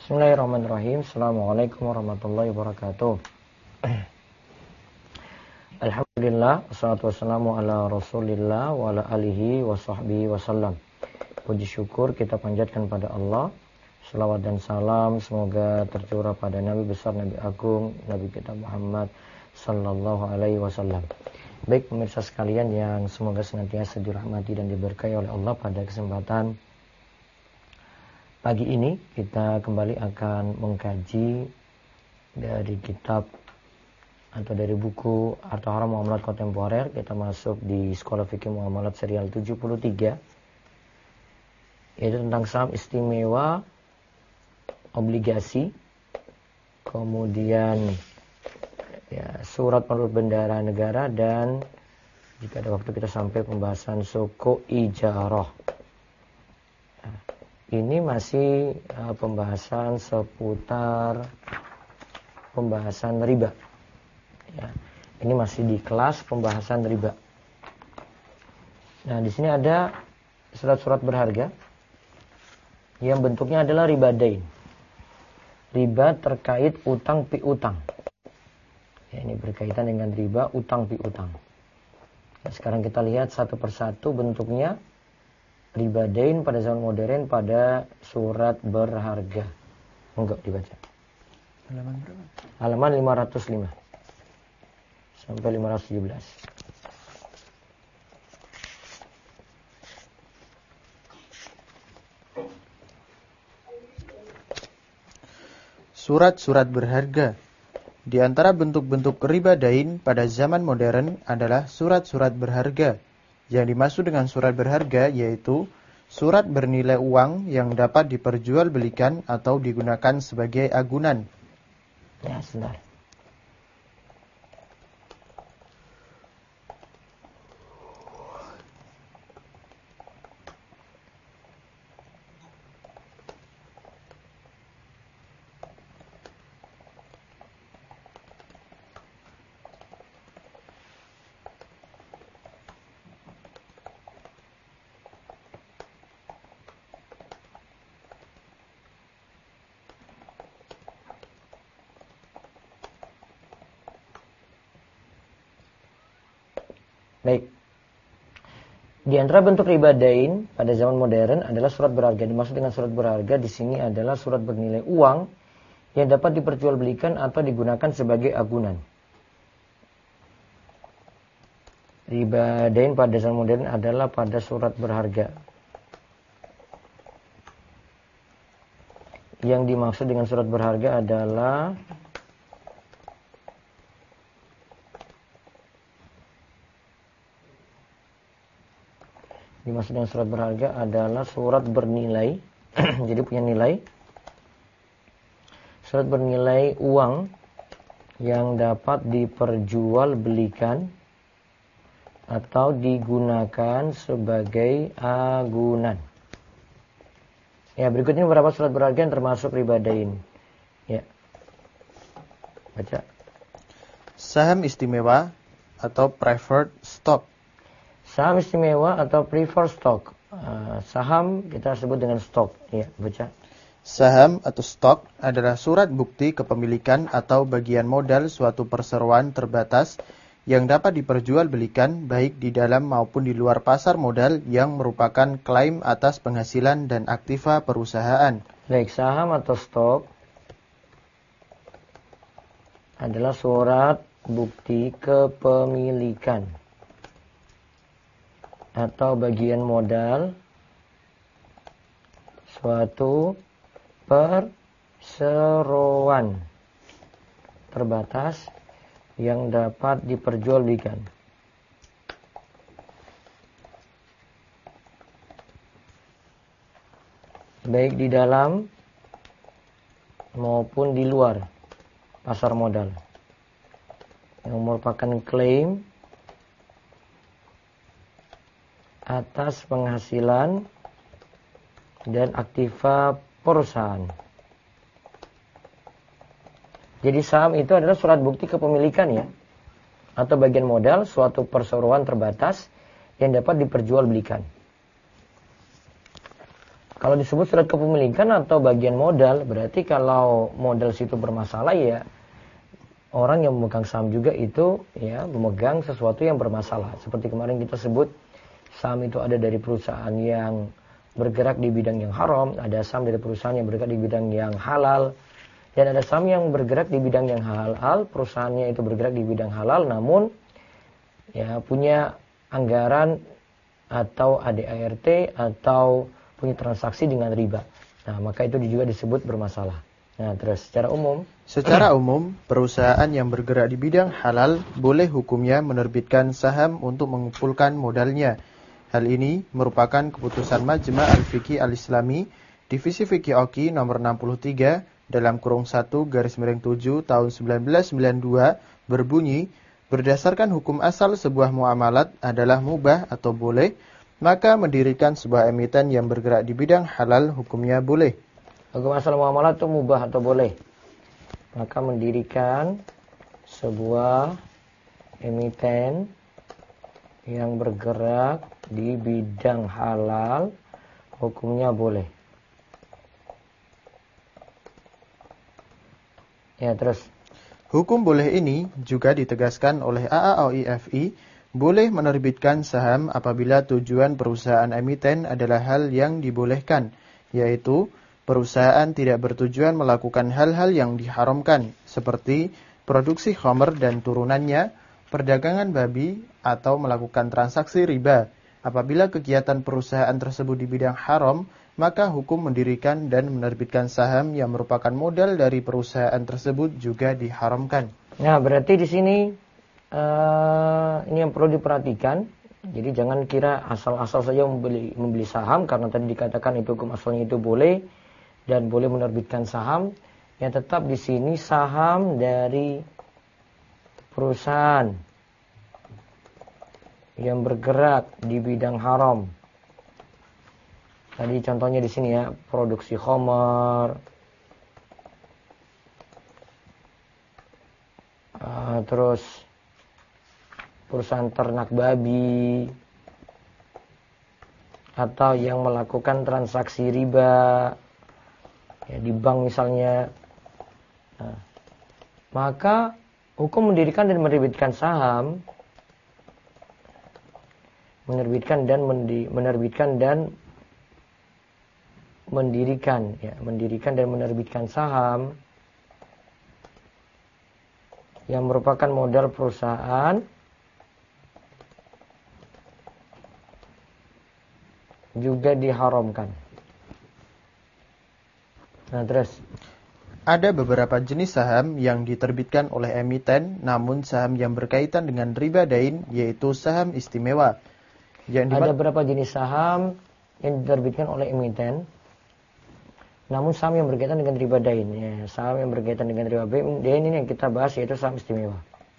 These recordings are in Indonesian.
Bismillahirrahmanirrahim. Assalamualaikum warahmatullahi wabarakatuh. Alhamdulillah, wassalatu wassalamu ala rasulillah wa ala alihi wa sahbihi wasallam. Puji syukur kita panjatkan pada Allah. Salawat dan salam semoga tercurah pada Nabi besar, Nabi agung, Nabi kita Muhammad sallallahu alaihi wasallam. Baik pemirsa sekalian yang semoga senantiasa dirahmati dan diberkahi oleh Allah, pada kesempatan pagi ini kita kembali akan mengkaji dari kitab atau dari buku Harta Haram Muamalat Kontemporer. Kita masuk di Sekolah Fikih Muamalat serial 73, yaitu tentang saham istimewa, obligasi, kemudian surat penurut bendara negara, dan jika ada waktu kita sampai pembahasan suku ijarah. Ini masih pembahasan seputar pembahasan riba. Ya, ini masih di kelas pembahasan riba. Nah, di sini ada surat-surat berharga yang bentuknya adalah riba dain. Riba terkait utang piutang. Ya, ini berkaitan dengan riba utang piutang. Nah, sekarang kita lihat satu persatu bentuknya. Riba dain pada zaman modern pada surat berharga. Enggak dibaca. Halaman berapa? Halaman 505 sampai 517. Surat-surat berharga. Di antara bentuk-bentuk riba dain pada zaman modern adalah surat-surat berharga. Yang dimaksud dengan surat berharga yaitu surat bernilai uang yang dapat diperjualbelikan atau digunakan sebagai agunan. Ya, sebentar. Baik. Di antara bentuk riba dain pada zaman modern adalah surat berharga. Dimaksud dengan surat berharga di sini adalah surat bernilai uang yang dapat diperjualbelikan atau digunakan sebagai agunan. Riba dain pada zaman modern adalah pada surat berharga. Yang dimaksud dengan surat berharga adalah dimaksud dengan surat berharga adalah surat bernilai, jadi punya nilai, surat bernilai uang yang dapat diperjualbelikan atau digunakan sebagai agunan. Ya, berikut ini beberapa surat berharga yang termasuk riba dain. Ya, baca. Saham istimewa atau preferred stock. Saham istimewa atau preferred stock. Saham kita sebut dengan stock. Ya, baca. Saham atau stok adalah surat bukti kepemilikan atau bagian modal suatu perseroan terbatas yang dapat diperjualbelikan baik di dalam maupun di luar pasar modal yang merupakan klaim atas penghasilan dan aktiva perusahaan. Baik, saham atau stok adalah surat bukti kepemilikan atau bagian modal suatu perseroan terbatas yang dapat diperjualbelikan. Baik di dalam maupun di luar pasar modal. Yang merupakan klaim atas penghasilan dan aktiva perusahaan. Jadi saham itu adalah surat bukti kepemilikan ya, atau bagian modal suatu perseroan terbatas yang dapat diperjualbelikan. Kalau disebut surat kepemilikan atau bagian modal, berarti kalau modal situ bermasalah ya orang yang memegang saham juga itu ya memegang sesuatu yang bermasalah. Seperti kemarin kita sebut saham itu ada dari perusahaan yang bergerak di bidang yang haram, ada saham dari perusahaan yang bergerak di bidang yang halal, dan ada saham yang bergerak di bidang yang halal, perusahaannya itu bergerak di bidang halal namun ya punya anggaran atau ADART atau punya transaksi dengan riba. Nah, maka itu juga disebut bermasalah. Nah, terus secara umum, perusahaan yang bergerak di bidang halal boleh hukumnya menerbitkan saham untuk mengumpulkan modalnya. Hal ini merupakan keputusan Majma' Al-Fiqih Al-Islami, Divisi Fiqih Oki nomor 63 dalam kurung 1/7 tahun 1992 berbunyi, berdasarkan hukum asal sebuah muamalat adalah mubah atau boleh, maka mendirikan sebuah emiten yang bergerak di bidang halal hukumnya boleh. Hukum asal muamalat itu mubah atau boleh. Maka mendirikan sebuah emiten yang bergerak di bidang halal hukumnya boleh. Ya, terus. Hukum boleh ini juga ditegaskan oleh AAOIFI, boleh menerbitkan saham apabila tujuan perusahaan emiten adalah hal yang dibolehkan, yaitu perusahaan tidak bertujuan melakukan hal-hal yang diharamkan, seperti produksi khamr dan turunannya, perdagangan babi, atau melakukan transaksi riba. Apabila kegiatan perusahaan tersebut di bidang haram, maka hukum mendirikan dan menerbitkan saham yang merupakan modal dari perusahaan tersebut juga diharamkan. Nah, berarti di sini ini yang perlu diperhatikan. Jadi jangan kira asal-asal saja membeli saham karena tadi dikatakan itu hukum asalnya itu boleh dan boleh menerbitkan saham. Yang tetap di sini saham dari perusahaan yang bergerak di bidang haram. Tadi contohnya di sini ya, produksi khamar, terus perusahaan ternak babi, atau yang melakukan transaksi riba ya, di bank misalnya. Nah, maka hukum mendirikan dan menerbitkan saham, mendirikan dan menerbitkan saham yang merupakan modal perusahaan juga diharamkan. Nah, terus ada beberapa jenis saham yang diterbitkan oleh emiten, namun saham yang berkaitan dengan riba dain, yaitu saham istimewa. Ada beberapa jenis saham yang diterbitkan oleh emiten, namun saham yang berkaitan dengan riba dain. Ya, saham yang berkaitan dengan riba dain ini yang kita bahas yaitu saham istimewa.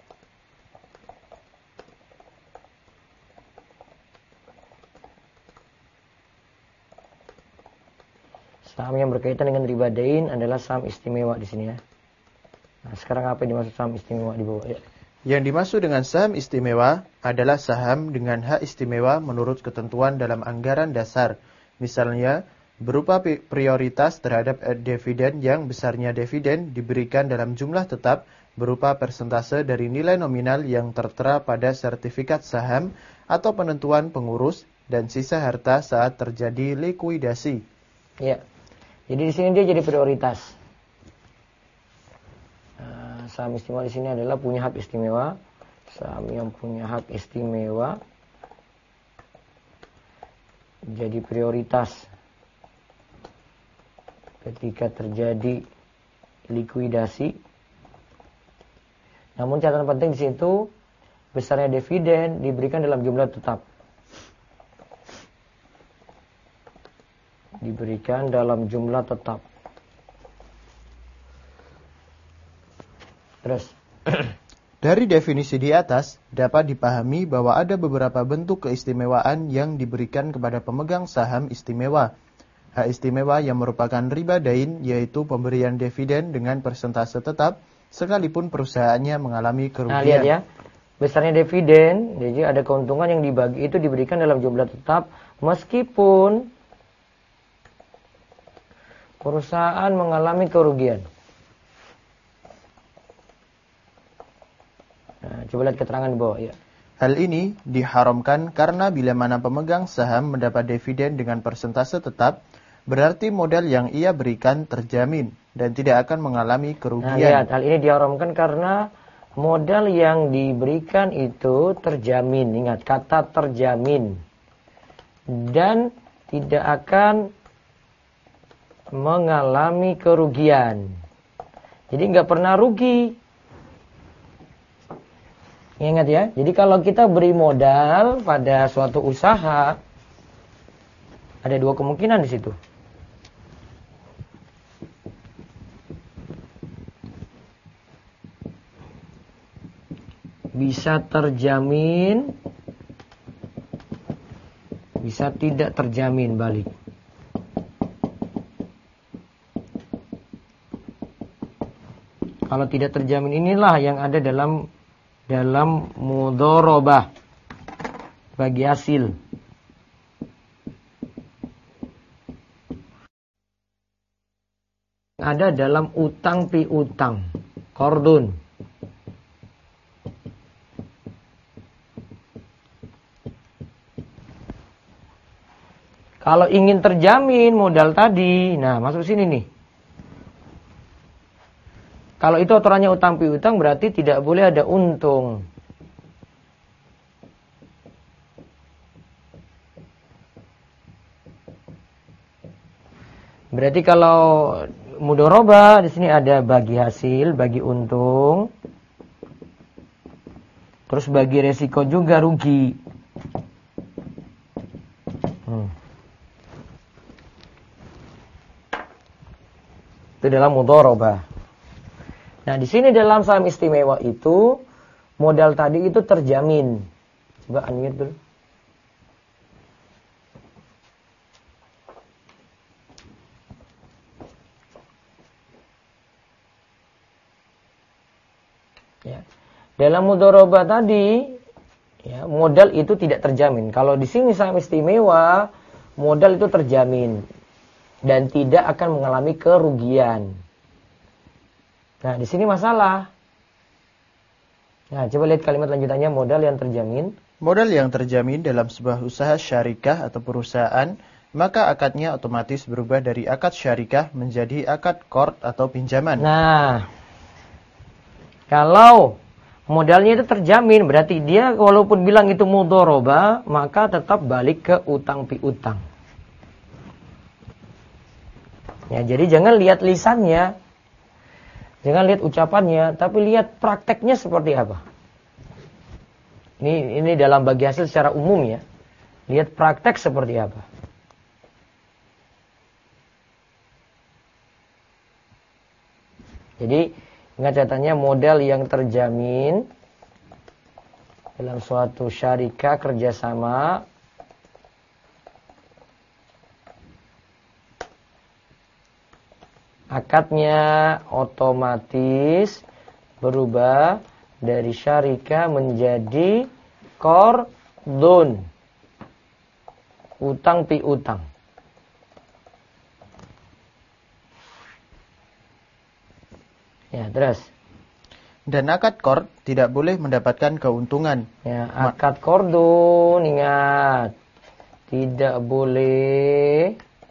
Saham yang berkaitan dengan riba dain adalah saham istimewa di sini ya. Nah, sekarang apa yang dimaksud saham istimewa di bawah ya? Yang dimaksud dengan saham istimewa adalah saham dengan hak istimewa menurut ketentuan dalam anggaran dasar. Misalnya, berupa prioritas terhadap dividen yang besarnya dividen diberikan dalam jumlah tetap berupa persentase dari nilai nominal yang tertera pada sertifikat saham atau penentuan pengurus dan sisa harta saat terjadi likuidasi. Ya. Jadi di sini dia jadi prioritas. Saham istimewa di sini adalah punya hak istimewa. Saham yang punya hak istimewa jadi prioritas ketika terjadi likuidasi. Namun catatan penting di situ besarnya dividen diberikan dalam jumlah tetap. Diberikan dalam jumlah tetap. Terus dari definisi di atas dapat dipahami bahwa ada beberapa bentuk keistimewaan yang diberikan kepada pemegang saham istimewa. Hak istimewa yang merupakan riba dain yaitu pemberian dividen dengan persentase tetap sekalipun perusahaannya mengalami kerugian. Nah, lihat ya. Besarnya dividen, jadi ada keuntungan yang dibagi itu diberikan dalam jumlah tetap meskipun perusahaan mengalami kerugian. Nah, coba lihat keterangan di bawah ya. Hal ini diharamkan karena bila mana pemegang saham mendapat dividen dengan persentase tetap, berarti modal yang ia berikan terjamin dan tidak akan mengalami kerugian. Nah, lihat, hal ini diharamkan karena modal yang diberikan itu terjamin. Ingat, kata terjamin. Dan tidak akan mengalami kerugian. Jadi nggak pernah rugi. Ingat ya, jadi kalau kita beri modal pada suatu usaha, ada dua kemungkinan di situ. Bisa terjamin, bisa tidak terjamin balik. Kalau tidak terjamin inilah yang ada dalam mudharabah bagi hasil. Ada dalam utang piutang, qardun. Kalau ingin terjamin modal tadi, nah masuk sini nih. Kalau itu aturannya utang piutang berarti tidak boleh ada untung. Berarti kalau mudharabah di sini ada bagi hasil, bagi untung. Terus bagi resiko juga rugi. Itu dalam mudharabah. Nah, di sini dalam saham istimewa itu modal tadi itu terjamin. Coba unmute dulu. Ya. Dalam mudharabah tadi, ya, modal itu tidak terjamin. Kalau di sini saham istimewa, modal itu terjamin dan tidak akan mengalami kerugian. Nah, di sini masalah. Nah, coba lihat kalimat lanjutannya, modal yang terjamin. Modal yang terjamin dalam sebuah usaha syarikah atau perusahaan, maka akadnya otomatis berubah dari akad syarikah menjadi akad qard atau pinjaman. Nah, kalau modalnya itu terjamin, berarti dia walaupun bilang itu mudharabah, maka tetap balik ke utang piutang. Ya, jadi jangan lihat lisannya. Jangan lihat ucapannya, tapi lihat prakteknya seperti apa. Ini dalam bagi hasil secara umum ya. Lihat praktek seperti apa. Jadi ingat catatannya modal yang terjamin dalam suatu syarikah kerjasama akadnya otomatis berubah dari syarikah menjadi qardun, utang piutang. Ya, terus. Dan akad qard tidak boleh mendapatkan keuntungan. Ya, akad qardun ingat tidak boleh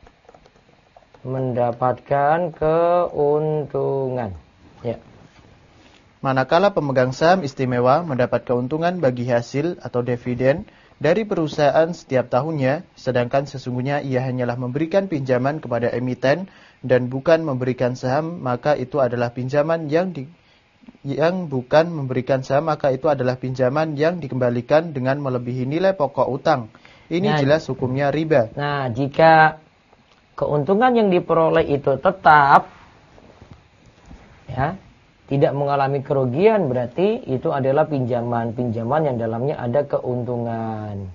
mendapatkan keuntungan. Ya. Manakala pemegang saham istimewa mendapat keuntungan bagi hasil atau dividen dari perusahaan setiap tahunnya, sedangkan sesungguhnya ia hanyalah memberikan pinjaman kepada emiten dan bukan memberikan saham, maka itu adalah pinjaman yang bukan memberikan saham, maka itu adalah pinjaman yang dikembalikan dengan melebihi nilai pokok utang. Ini jelas hukumnya riba. Nah, jika keuntungan yang diperoleh itu tetap ya, tidak mengalami kerugian, berarti itu adalah pinjaman yang dalamnya ada keuntungan.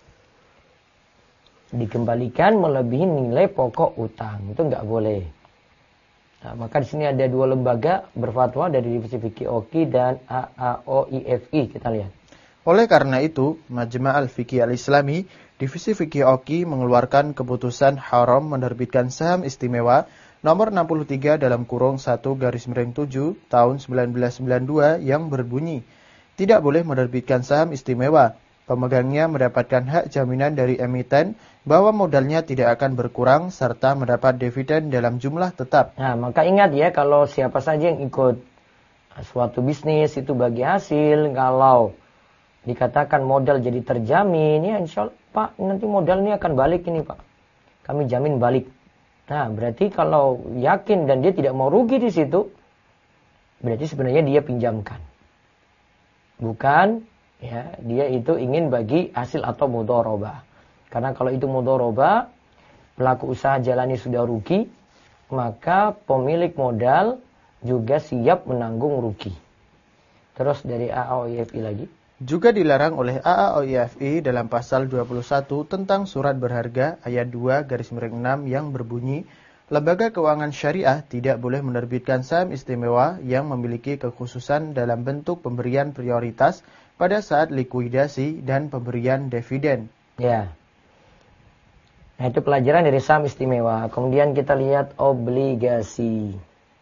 Dikembalikan melebihi nilai pokok utang, itu enggak boleh. Nah, maka di sini ada dua lembaga berfatwa dari Divisi Fikih OKI dan AAOIFI, kita lihat. Oleh karena itu, Majma' al-Fiqih al-Islami Divisi Fikih OKI mengeluarkan keputusan haram menerbitkan saham istimewa nomor 63 dalam kurung 1/7 tahun 1992 yang berbunyi, tidak boleh menerbitkan saham istimewa. Pemegangnya mendapatkan hak jaminan dari emiten bahwa modalnya tidak akan berkurang serta mendapat dividen dalam jumlah tetap. Nah, maka ingat ya, kalau siapa saja yang ikut suatu bisnis itu bagi hasil, kalau dikatakan modal jadi terjamin, ya insya Allah, Pak, nanti modal ini akan balik ini Pak. Kami jamin balik. Nah, berarti kalau yakin dan dia tidak mau rugi di situ, berarti sebenarnya dia pinjamkan. Bukan, ya, dia itu ingin bagi hasil atau mudharabah. Karena kalau itu mudharabah, pelaku usaha jalani sudah rugi, maka pemilik modal juga siap menanggung rugi. Terus dari AAOIFI lagi. Juga dilarang oleh AAOIFI dalam pasal 21 tentang surat berharga ayat 2/6 yang berbunyi, lembaga keuangan syariah tidak boleh menerbitkan saham istimewa yang memiliki kekhususan dalam bentuk pemberian prioritas pada saat likuidasi dan pemberian dividen. Ya. Nah, itu pelajaran dari saham istimewa. Kemudian kita lihat obligasi.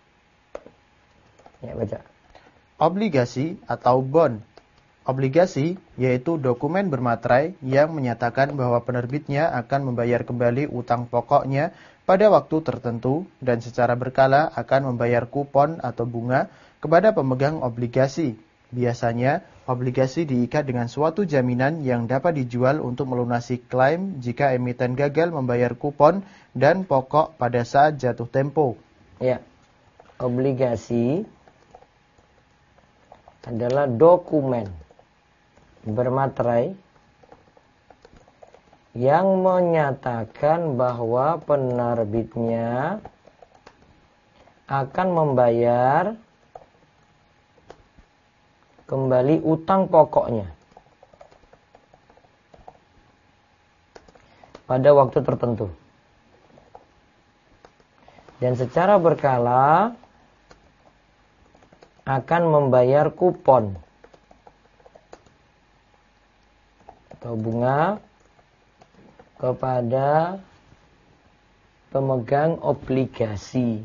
Ya, baca. Obligasi atau bond. Obligasi yaitu dokumen bermaterai yang menyatakan bahwa penerbitnya akan membayar kembali utang pokoknya pada waktu tertentu dan secara berkala akan membayar kupon atau bunga kepada pemegang obligasi. Biasanya, obligasi diikat dengan suatu jaminan yang dapat dijual untuk melunasi klaim jika emiten gagal membayar kupon dan pokok pada saat jatuh tempo. Ya. Obligasi adalah dokumen bermaterai yang menyatakan bahwa penerbitnya akan membayar kembali utang pokoknya pada waktu tertentu dan secara berkala akan membayar kupon atau bunga kepada pemegang obligasi.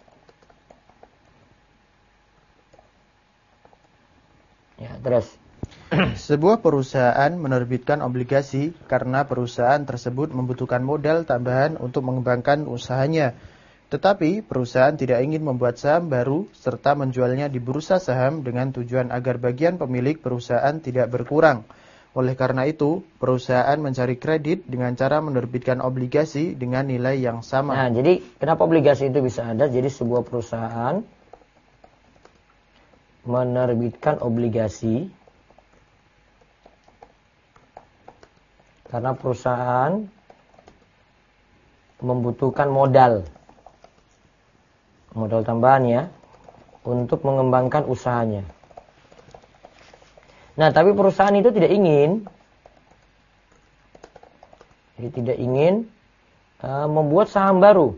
Ya, terus. Sebuah perusahaan menerbitkan obligasi karena perusahaan tersebut membutuhkan modal tambahan untuk mengembangkan usahanya. Tetapi perusahaan tidak ingin membuat saham baru serta menjualnya di bursa saham dengan tujuan agar bagian pemilik perusahaan tidak berkurang. Oleh karena itu, perusahaan mencari kredit dengan cara menerbitkan obligasi dengan nilai yang sama. Nah, jadi kenapa obligasi itu bisa ada? Jadi sebuah perusahaan menerbitkan obligasi karena perusahaan membutuhkan modal tambahan ya untuk mengembangkan usahanya. Nah, tapi perusahaan itu tidak ingin membuat saham baru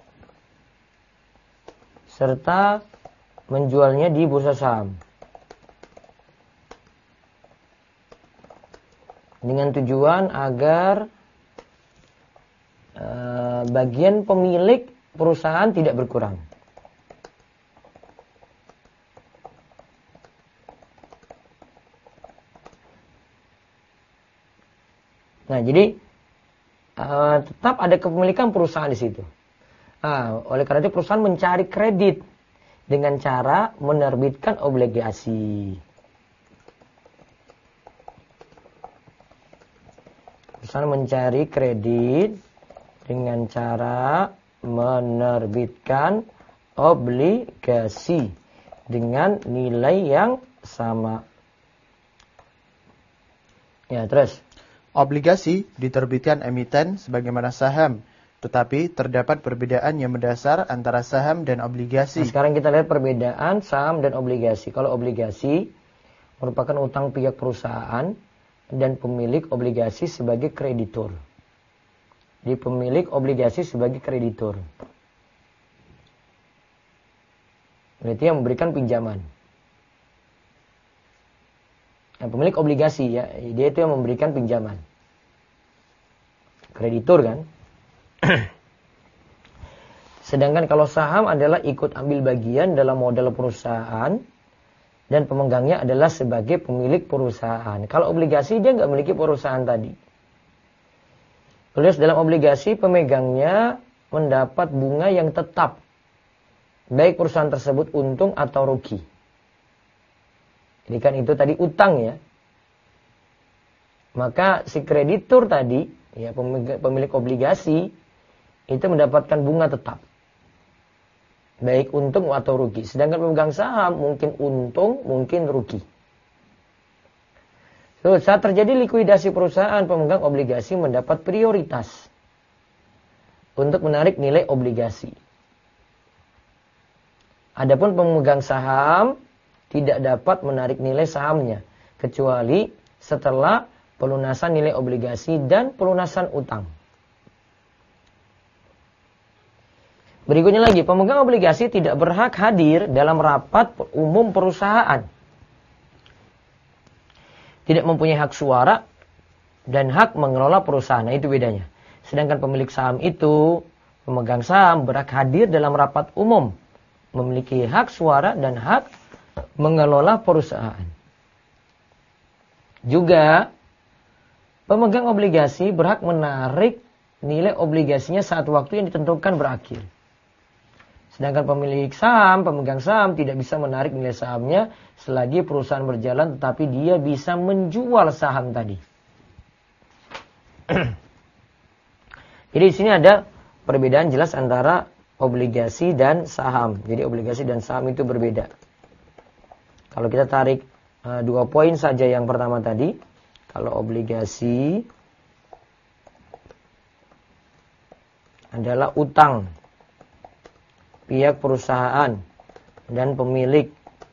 serta menjualnya di bursa saham dengan tujuan agar bagian pemilik perusahaan tidak berkurang. Nah, jadi tetap ada kepemilikan perusahaan di situ. Nah, oleh karena itu perusahaan mencari kredit dengan cara menerbitkan obligasi. Perusahaan mencari kredit dengan cara menerbitkan obligasi dengan nilai yang sama. Ya, terus. Obligasi diterbitkan emiten sebagaimana saham, tetapi terdapat perbedaan yang mendasar antara saham dan obligasi. Nah, sekarang kita lihat perbedaan saham dan obligasi. Kalau obligasi merupakan utang pihak perusahaan dan pemilik obligasi sebagai kreditur. Di pemilik obligasi sebagai kreditur. Berarti yang memberikan pinjaman. Nah, pemilik obligasi ya, dia itu yang memberikan pinjaman. Kreditur kan. Sedangkan kalau saham adalah ikut ambil bagian dalam modal perusahaan dan pemegangnya adalah sebagai pemilik perusahaan. Kalau obligasi dia nggak memiliki perusahaan tadi. Terus dalam obligasi pemegangnya mendapat bunga yang tetap. Baik perusahaan tersebut untung atau rugi. Jadi kan itu tadi utang ya. Maka si kreditur tadi, ya pemilik obligasi, itu mendapatkan bunga tetap. Baik untung atau rugi. Sedangkan pemegang saham mungkin untung, mungkin rugi. So, saat terjadi likuidasi perusahaan, pemegang obligasi mendapat prioritas untuk menarik nilai obligasi. Adapun pemegang saham tidak dapat menarik nilai sahamnya kecuali setelah pelunasan nilai obligasi dan pelunasan utang. Berikutnya lagi, pemegang obligasi tidak berhak hadir dalam rapat umum perusahaan. Tidak mempunyai hak suara dan hak mengelola perusahaan. Nah, itu bedanya. Sedangkan pemilik saham itu, pemegang saham berhak hadir dalam rapat umum. Memiliki hak suara dan hak mengelola perusahaan. Juga, pemegang obligasi berhak menarik nilai obligasinya saat waktu yang ditentukan berakhir. Sedangkan pemilik saham, pemegang saham tidak bisa menarik nilai sahamnya selagi perusahaan berjalan, tetapi dia bisa menjual saham tadi. Jadi di sini ada perbedaan jelas antara obligasi dan saham. Jadi obligasi dan saham itu berbeda. Kalau kita tarik 2 poin saja yang pertama tadi, kalau obligasi adalah utang pihak perusahaan dan pemilik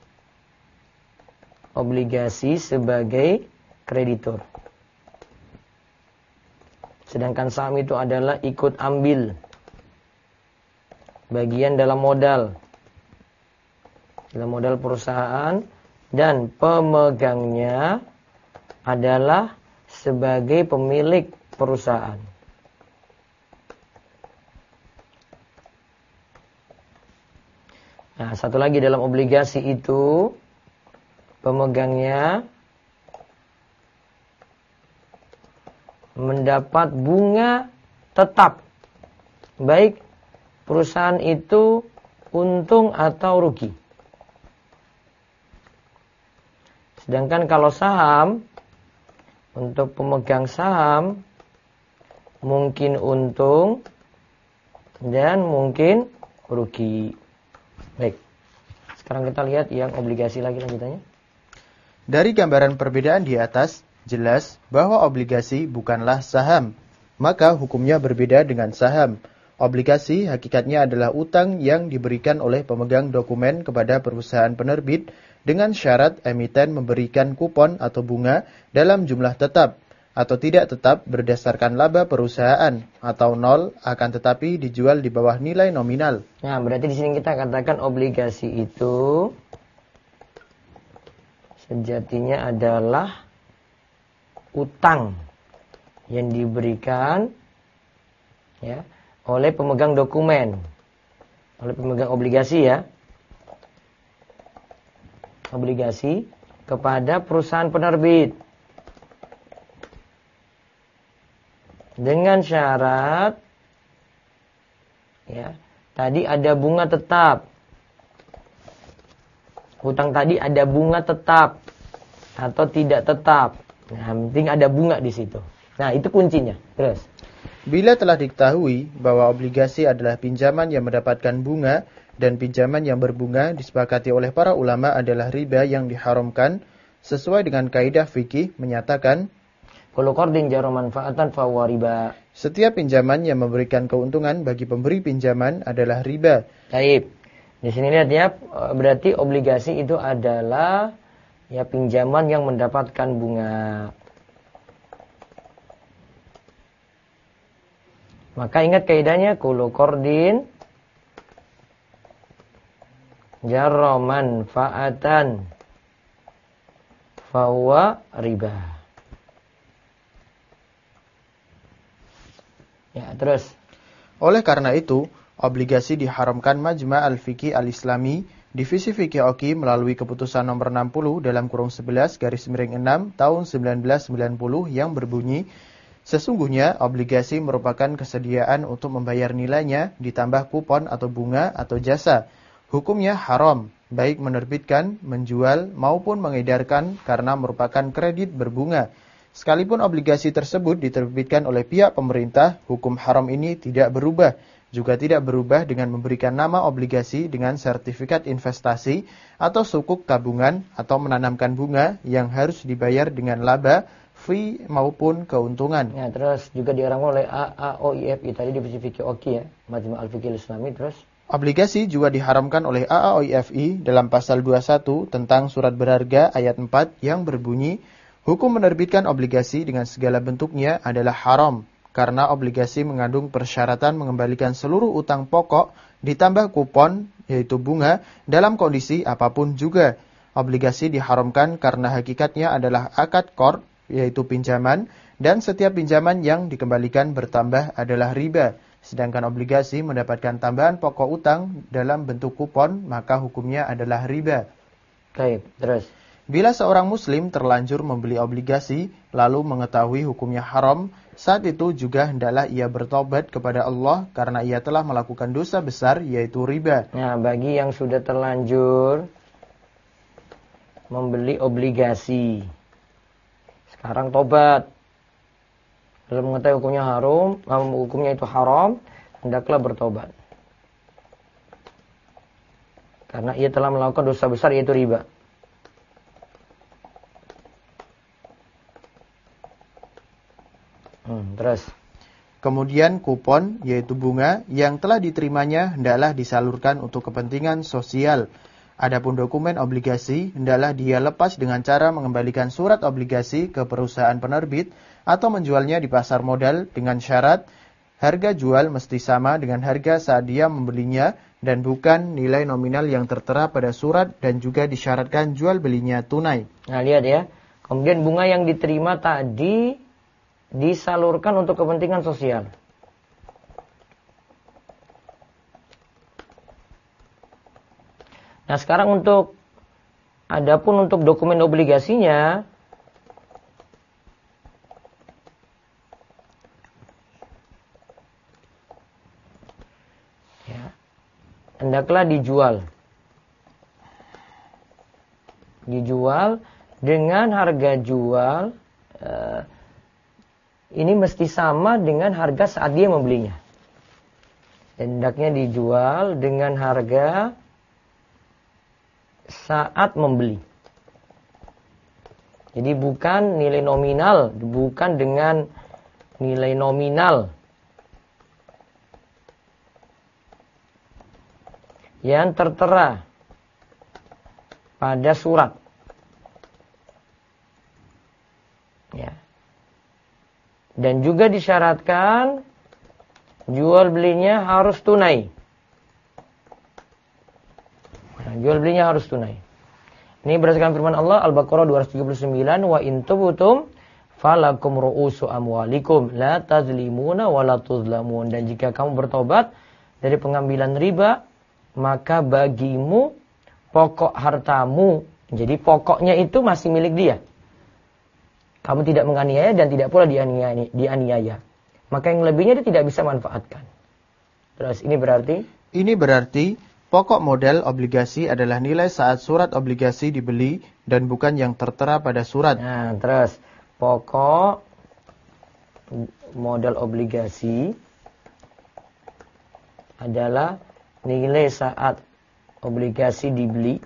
obligasi sebagai kreditur. Sedangkan saham itu adalah ikut ambil bagian dalam modal perusahaan dan pemegangnya adalah sebagai pemilik perusahaan. Nah, satu lagi dalam obligasi itu pemegangnya mendapat bunga tetap. Baik perusahaan itu untung atau rugi. Sedangkan kalau saham, untuk pemegang saham mungkin untung dan mungkin rugi. Baik, sekarang kita lihat yang obligasi lagi lanjutannya. Dari gambaran perbedaan di atas, jelas bahwa obligasi bukanlah saham. Maka hukumnya berbeda dengan saham. Obligasi hakikatnya adalah utang yang diberikan oleh pemegang dokumen kepada perusahaan penerbit dengan syarat emiten memberikan kupon atau bunga dalam jumlah tetap atau tidak tetap berdasarkan laba perusahaan atau nol akan tetapi dijual di bawah nilai nominal. Nah, berarti di sini kita katakan obligasi itu sejatinya adalah utang yang diberikan ya oleh pemegang dokumen, oleh pemegang obligasi ya. Obligasi kepada perusahaan penerbit. Dengan syarat ya, tadi ada bunga tetap. Hutang tadi ada bunga tetap atau tidak tetap. Nah, penting ada bunga di situ. Nah, itu kuncinya. Terus. Bila telah diketahui bahwa obligasi adalah pinjaman yang mendapatkan bunga dan pinjaman yang berbunga disepakati oleh para ulama adalah riba yang diharamkan, sesuai dengan kaidah fikih menyatakan Kullu qardin jarra manfaatan fa huwa riba. Setiap pinjaman yang memberikan keuntungan bagi pemberi pinjaman adalah riba. Baik. Di sini lihat ya, berarti obligasi itu adalah ya pinjaman yang mendapatkan bunga. Maka ingat kaidahnya kullu qardin jarra manfaatan fa huwa riba. Ya, terus. Oleh karena itu, Obligasi diharamkan Majma' Al-Fiqih Al-Islami, Divisi Fikih Oki melalui keputusan nomor 60 dalam kurung 11 garis miring 6 tahun 1990 yang berbunyi, sesungguhnya obligasi merupakan kesediaan untuk membayar nilainya ditambah kupon atau bunga atau jasa. Hukumnya haram, baik menerbitkan, menjual maupun mengedarkan karena merupakan kredit berbunga. Sekalipun obligasi tersebut diterbitkan oleh pihak pemerintah, hukum haram ini tidak berubah. Juga tidak berubah dengan memberikan nama obligasi dengan sertifikat investasi atau sukuk tabungan atau menanamkan bunga yang harus dibayar dengan laba, fee maupun keuntungan. Ya, terus juga diharamkan oleh AAOIFI tadi Divisi Fikih Oki ya, Majma' Al-Fiqih Al-Islami. Terus obligasi juga diharamkan oleh AAOIFI dalam pasal 21 tentang surat berharga ayat 4 yang berbunyi, hukum menerbitkan obligasi dengan segala bentuknya adalah haram. Karena obligasi mengandung persyaratan mengembalikan seluruh utang pokok ditambah kupon, yaitu bunga, dalam kondisi apapun juga. Obligasi diharamkan karena hakikatnya adalah akad qard, yaitu pinjaman, dan setiap pinjaman yang dikembalikan bertambah adalah riba. Sedangkan obligasi mendapatkan tambahan pokok utang dalam bentuk kupon, maka hukumnya adalah riba. baik, terus Bila seorang muslim terlanjur membeli obligasi, lalu mengetahui hukumnya haram, saat itu juga hendaklah ia bertobat kepada Allah karena ia telah melakukan dosa besar, yaitu riba. Nah, bagi yang sudah terlanjur membeli obligasi, sekarang tobat. Kalau mengetahui hukumnya itu haram, hendaklah bertobat. Karena ia telah melakukan dosa besar, yaitu riba. Terus Kemudian kupon, yaitu bunga, yang telah diterimanya hendaklah disalurkan untuk kepentingan sosial. Adapun dokumen obligasi, hendaklah dia lepas dengan cara mengembalikan surat obligasi ke perusahaan penerbit atau menjualnya di pasar modal dengan syarat harga jual mesti sama dengan harga saat dia membelinya dan bukan nilai nominal yang tertera pada surat, dan juga disyaratkan jual belinya tunai. Nah, lihat ya. Kemudian bunga yang diterima tadi disalurkan untuk kepentingan sosial. Nah, sekarang adapun untuk dokumen obligasinya, ya, hendaklah dijual dengan harga jual. Ini mesti sama dengan harga saat dia membelinya. Hendaknya dijual dengan harga saat membeli. Jadi bukan nilai nominal, bukan dengan nilai nominal yang tertera pada surat. Ya. Dan juga disyaratkan jual belinya harus tunai. Nah, jual belinya harus tunai. Ini berdasarkan firman Allah Al-Baqarah 239, wa in tubtum falakum ru'usu amwalikum la tazlimuna wa la tuzlamun. Dan jika kamu bertobat dari pengambilan riba, maka bagimu pokok hartamu. Jadi pokoknya itu masih milik dia. Kamu tidak menganiaya dan tidak pula dianiaya. Maka yang lebihnya dia tidak bisa manfaatkan. Terus ini berarti? Ini berarti pokok modal obligasi adalah nilai saat surat obligasi dibeli dan bukan yang tertera pada surat. Nah, terus pokok modal obligasi adalah nilai saat obligasi dibeli.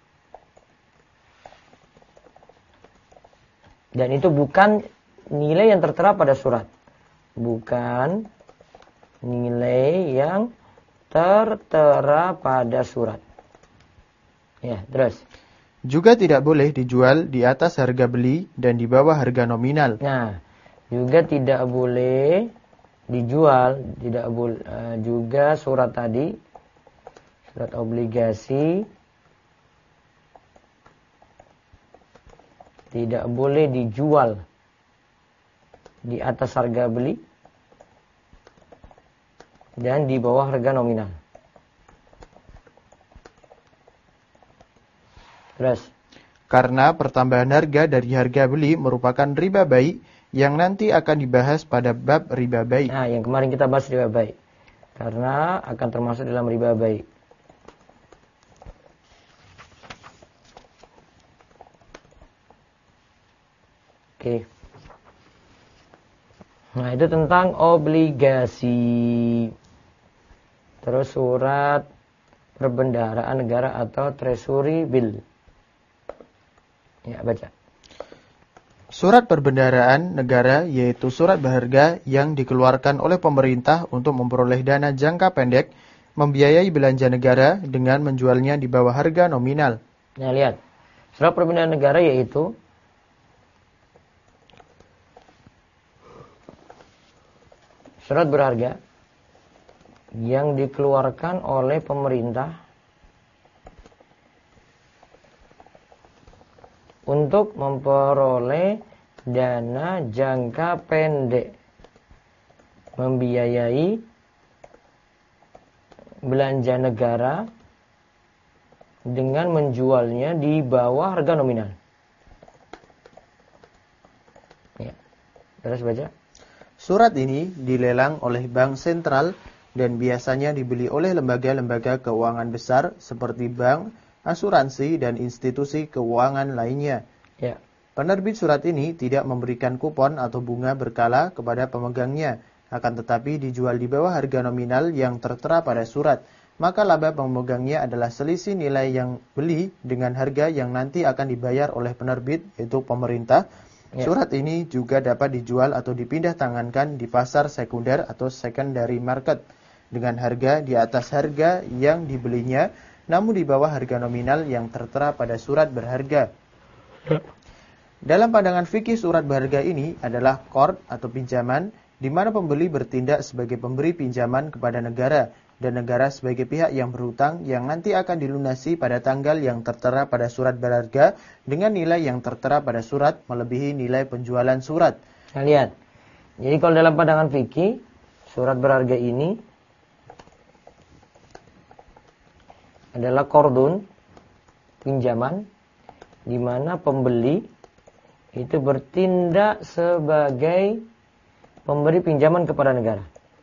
Dan itu bukan nilai yang tertera pada surat. Bukan nilai yang tertera pada surat. Ya, terus. Juga tidak boleh dijual di atas harga beli dan di bawah harga nominal. Nah, juga tidak boleh dijual, juga surat tadi, surat obligasi, tidak boleh dijual di atas harga beli dan di bawah harga nominal. Terus, karena pertambahan harga dari harga beli merupakan riba bai yang nanti akan dibahas pada bab riba bai. Nah, yang kemarin kita bahas riba bai. Karena akan termasuk dalam riba bai. Oke. Nah, itu tentang obligasi. Terus surat perbendaharaan negara atau treasury bill. Ya, baca. Surat perbendaharaan negara yaitu surat berharga yang dikeluarkan oleh pemerintah untuk memperoleh dana jangka pendek, membiayai belanja negara dengan menjualnya di bawah harga nominal. Nah, lihat. Surat perbendaharaan negara yaitu surat berharga yang dikeluarkan oleh pemerintah untuk memperoleh dana jangka pendek, membiayai belanja negara dengan menjualnya di bawah harga nominal. Ya. Terus baca. Surat ini dilelang oleh bank sentral dan biasanya dibeli oleh lembaga-lembaga keuangan besar seperti bank, asuransi, dan institusi keuangan lainnya. Ya. Penerbit surat ini tidak memberikan kupon atau bunga berkala kepada pemegangnya, akan tetapi dijual di bawah harga nominal yang tertera pada surat. Maka laba pemegangnya adalah selisih nilai yang beli dengan harga yang nanti akan dibayar oleh penerbit, yaitu pemerintah. Ya. Surat ini juga dapat dijual atau dipindah tangankan di pasar sekunder atau secondary market dengan harga di atas harga yang dibelinya, namun di bawah harga nominal yang tertera pada surat berharga. Dalam pandangan fikih, surat berharga ini adalah qard atau pinjaman, di mana pembeli bertindak sebagai pemberi pinjaman kepada negara, dan negara sebagai pihak yang berhutang yang nanti akan dilunasi pada tanggal yang tertera pada surat berharga dengan nilai yang tertera pada surat melebihi nilai penjualan surat. Nah, lihat. Jadi kalau dalam pandangan fikih, surat berharga ini adalah qardun, pinjaman, di mana pembeli itu bertindak sebagai pemberi pinjaman kepada negara.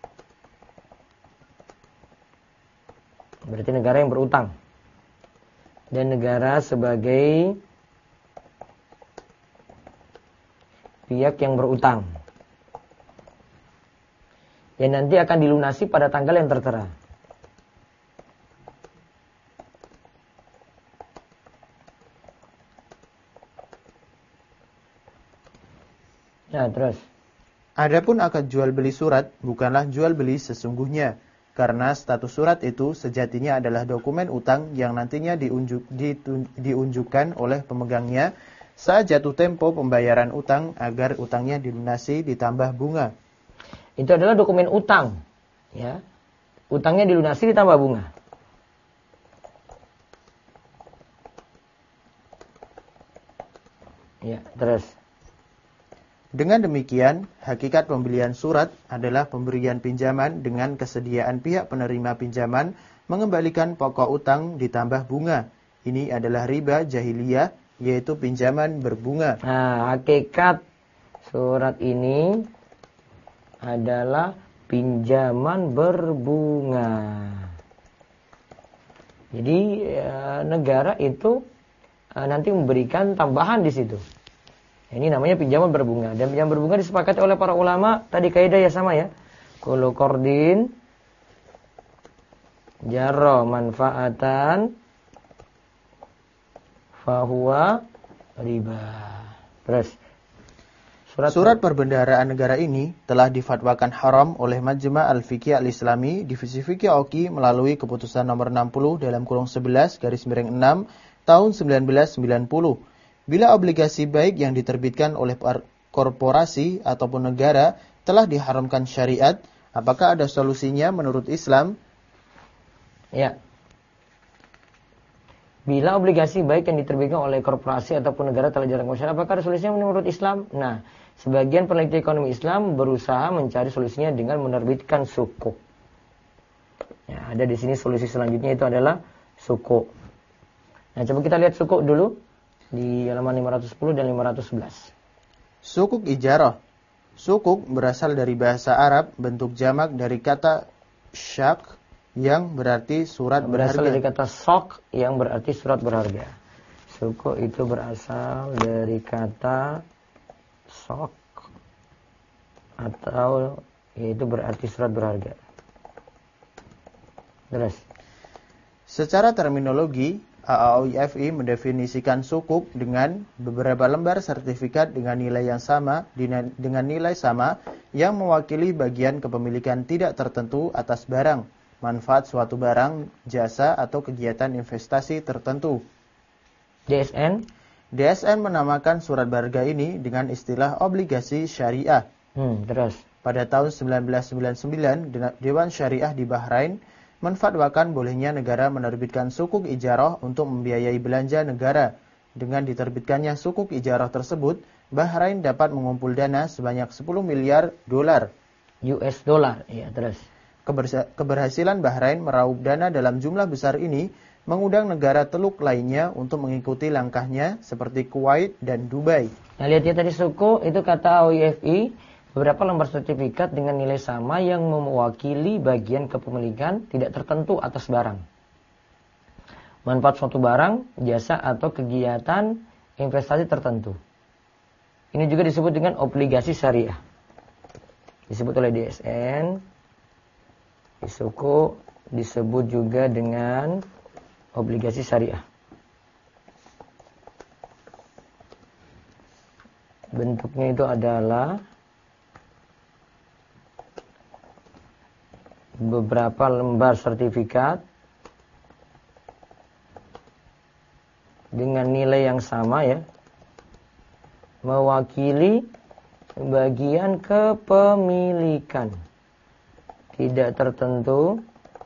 Berarti negara yang berutang. Dan negara sebagai pihak yang berutang. Yang nanti akan dilunasi pada tanggal yang tertera. Nah, terus. Adapun akad jual beli surat bukanlah jual beli sesungguhnya, karena status surat itu sejatinya adalah dokumen utang yang nantinya diunjukkan oleh pemegangnya saat jatuh tempo pembayaran utang agar utangnya dilunasi ditambah bunga. Itu adalah dokumen utang, ya. Utangnya dilunasi ditambah bunga. Ya, terus. Dengan demikian, hakikat pembelian surat adalah pemberian pinjaman dengan kesediaan pihak penerima pinjaman mengembalikan pokok utang ditambah bunga. Ini adalah riba jahiliyah, yaitu pinjaman berbunga. Nah, hakikat surat ini adalah pinjaman berbunga. Jadi negara itu nanti memberikan tambahan di situ. Ini namanya pinjaman berbunga. Dan pinjaman berbunga disepakati oleh para ulama. Tadi kaidah ya sama ya. Kullu qardin jarra manfaatan fahuwa riba. Terus. Surat perbendaharaan negara ini telah difatwakan haram oleh Majma' Al-Fiqih Al-Islami Divisi Fikih Oki melalui keputusan nomor 60 /11/6 tahun 1990. Bila obligasi baik yang diterbitkan oleh korporasi ataupun negara telah diharamkan syariat, apakah ada solusinya menurut Islam? Ya. Bila obligasi baik yang diterbitkan oleh korporasi ataupun negara telah diharamkan syariat, apakah ada solusinya menurut Islam? Nah, sebagian peneliti ekonomi Islam berusaha mencari solusinya dengan menerbitkan sukuk. Nah, ada di sini solusi selanjutnya itu adalah sukuk. Nah, coba kita lihat sukuk dulu di halaman 510 dan 511. Sukuk ijarah. Sukuk berasal dari bahasa Arab, bentuk jamak dari kata syak yang berarti surat Berasal berharga. dari kata sok yang berarti surat berharga. Sukuk itu berasal dari kata sok atau yaitu berarti surat berharga. Terus. Secara terminologi, AAOIFI mendefinisikan sukuk dengan beberapa lembar sertifikat dengan nilai yang sama dengan nilai sama yang mewakili bagian kepemilikan tidak tertentu atas barang, manfaat suatu barang, jasa atau kegiatan investasi tertentu. DSN menamakan surat berharga ini dengan istilah obligasi syariah. Terus. Pada tahun 1999, Dewan Syariah di Bahrain menfatwakan bolehnya negara menerbitkan sukuk ijarah untuk membiayai belanja negara. Dengan diterbitkannya sukuk ijarah tersebut, Bahrain dapat mengumpul dana sebanyak 10 miliar dolar. US dollar, ya terus. Keberhasilan Bahrain meraup dana dalam jumlah besar ini mengundang negara Teluk lainnya untuk mengikuti langkahnya seperti Kuwait dan Dubai. Nah, lihat ya tadi suku itu kata OIFI, beberapa lembar sertifikat dengan nilai sama yang mewakili bagian kepemilikan tidak tertentu atas barang, manfaat suatu barang, jasa atau kegiatan investasi tertentu. Ini juga disebut dengan obligasi syariah. Disebut oleh DSN. Di suku disebut juga dengan obligasi syariah. Bentuknya itu adalah beberapa lembar sertifikat dengan nilai yang sama ya, mewakili bagian kepemilikan tidak tertentu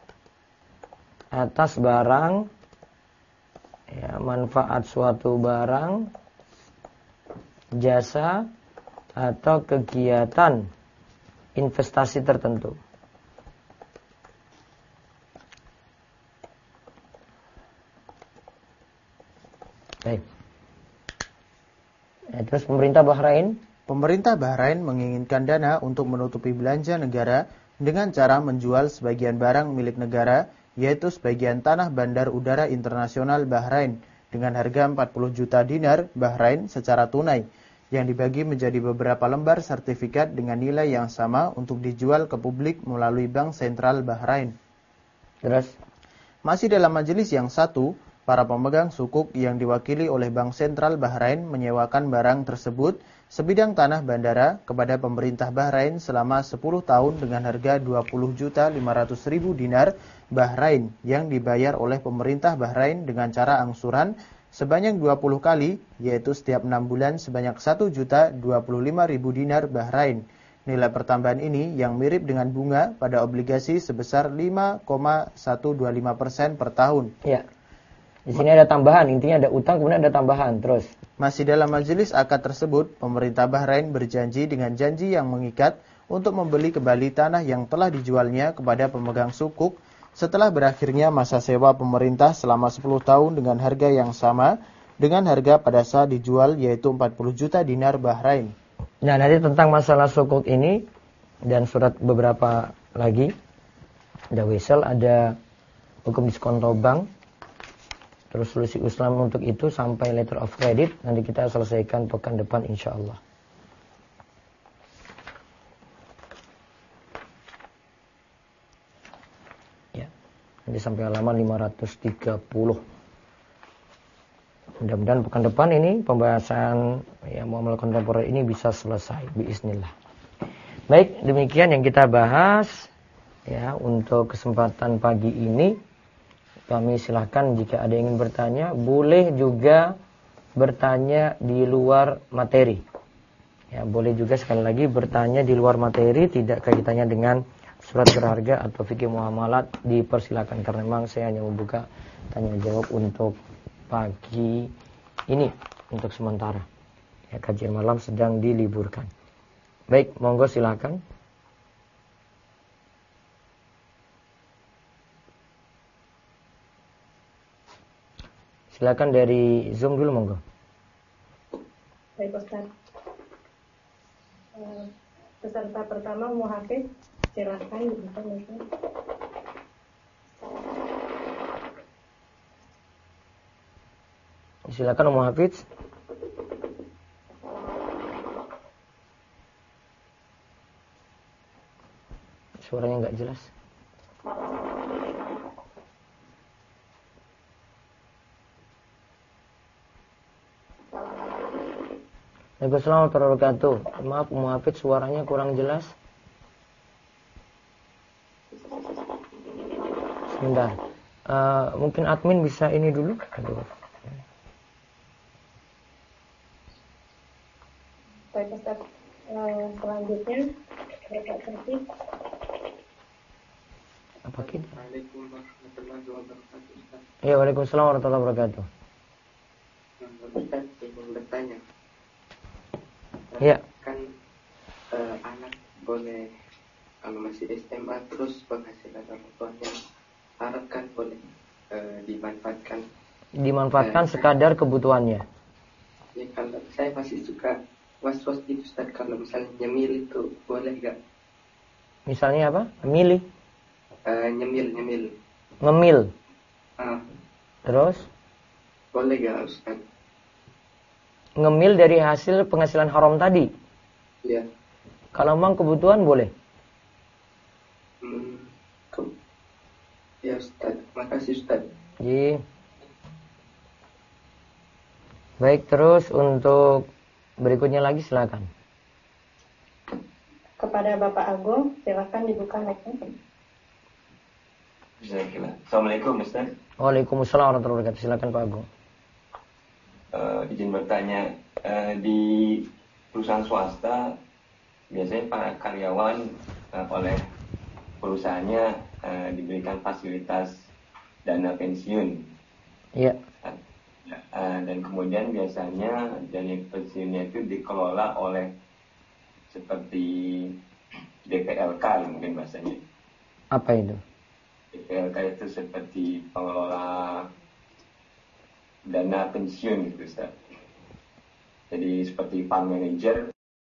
atas barang ya, manfaat suatu barang, jasa atau kegiatan investasi tertentu. Baik. Ya, terus pemerintah Bahrain? Pemerintah Bahrain menginginkan dana untuk menutupi belanja negara dengan cara menjual sebagian barang milik negara, yaitu sebagian tanah bandar udara internasional Bahrain dengan harga 40 juta dinar Bahrain secara tunai, yang dibagi menjadi beberapa lembar sertifikat dengan nilai yang sama untuk dijual ke publik melalui Bank Sentral Bahrain. Terus? Masih dalam majelis yang satu, para pemegang sukuk yang diwakili oleh Bank Sentral Bahrain menyewakan barang tersebut sebidang tanah bandara kepada pemerintah Bahrain selama 10 tahun dengan harga 20.500.000 dinar Bahrain yang dibayar oleh pemerintah Bahrain dengan cara angsuran sebanyak 20 kali, yaitu setiap 6 bulan sebanyak 1.025.000 dinar Bahrain. Nilai pertambahan ini yang mirip dengan bunga pada obligasi sebesar 5,125% per tahun. Ya. Di sini ada tambahan, intinya ada utang kemudian ada tambahan. Terus. Masih dalam majelis akad tersebut, pemerintah Bahrain berjanji dengan janji yang mengikat untuk membeli kembali tanah yang telah dijualnya kepada pemegang sukuk setelah berakhirnya masa sewa pemerintah selama 10 tahun dengan harga yang sama dengan harga pada saat dijual, yaitu 40 juta dinar Bahrain. Nah, nanti tentang masalah sukuk ini dan surat beberapa lagi, ada wesel, ada hukum diskonto bank, terus solusi Islam untuk itu sampai letter of credit, nanti kita selesaikan pekan depan insya Allah. Ya, nanti sampai halaman 530. Mudah-mudahan pekan depan ini pembahasan ya muamalah kontemporer ini bisa selesai biiznillah. Baik, demikian yang kita bahas ya untuk kesempatan pagi ini. Kami silahkan jika ada yang ingin bertanya, boleh juga bertanya di luar materi. Ya, boleh juga sekali lagi bertanya di luar materi, tidak kaitannya dengan surat berharga atau fikih muamalat, dipersilakan karena memang saya hanya membuka tanya jawab untuk pagi ini untuk sementara. Ya, kajian malam sedang diliburkan. Baik, monggo silakan. Silakan dari Zoom dulu monggo. Baik Ustaz. Peserta pertama Muhafiz, silakan dibuka mic-nya. Silakan Muhafiz. Suaranya nggak jelas. Waalaikumsalam warahmatullahi wabarakatuh. Maaf Muhafiz, suaranya kurang jelas. Sebentar. Mungkin admin bisa ini dulu. Baik Ustaz. Selanjutnya Bapak Taufik. Apa kita? Waalaikumsalam warahmatullahi wabarakatuh. Ya, waalaikumsalam warahmatullahi wabarakatuh. Ustaz, ingin bertanya. Ya. Kan anak boleh kalau masih SMA terus penghasilan orang tuanya Arab kan boleh dimanfaatkan. Dimanfaatkan sekadar kebutuhannya. Ya kalau saya masih suka was-was gitu Ustaz, kalau misalnya nyemil itu boleh gak? Misalnya apa? Milih. Nyemil. Ngemil. Terus? Boleh gak Ustaz? Ngemil dari hasil penghasilan haram tadi. Iya. Kalau memang kebutuhan boleh. Ya Ustaz, makasih Ustaz. Ji. Baik, terus untuk berikutnya lagi silakan. Kepada Bapak Agung, silakan dibuka mic-nya. Assalamualaikum Ustaz. Waalaikumsalam warahmatullahi wabarakatuh. Silakan Pak Agung. Izin bertanya, di perusahaan swasta biasanya para karyawan oleh perusahaannya diberikan fasilitas dana pensiun. Iya. Dan kemudian biasanya dana pensiunnya itu dikelola oleh seperti DPLK mungkin bahasanya. Apa itu? DPLK itu seperti pengelola dana pensiun gitu Ustaz. Jadi seperti fund manager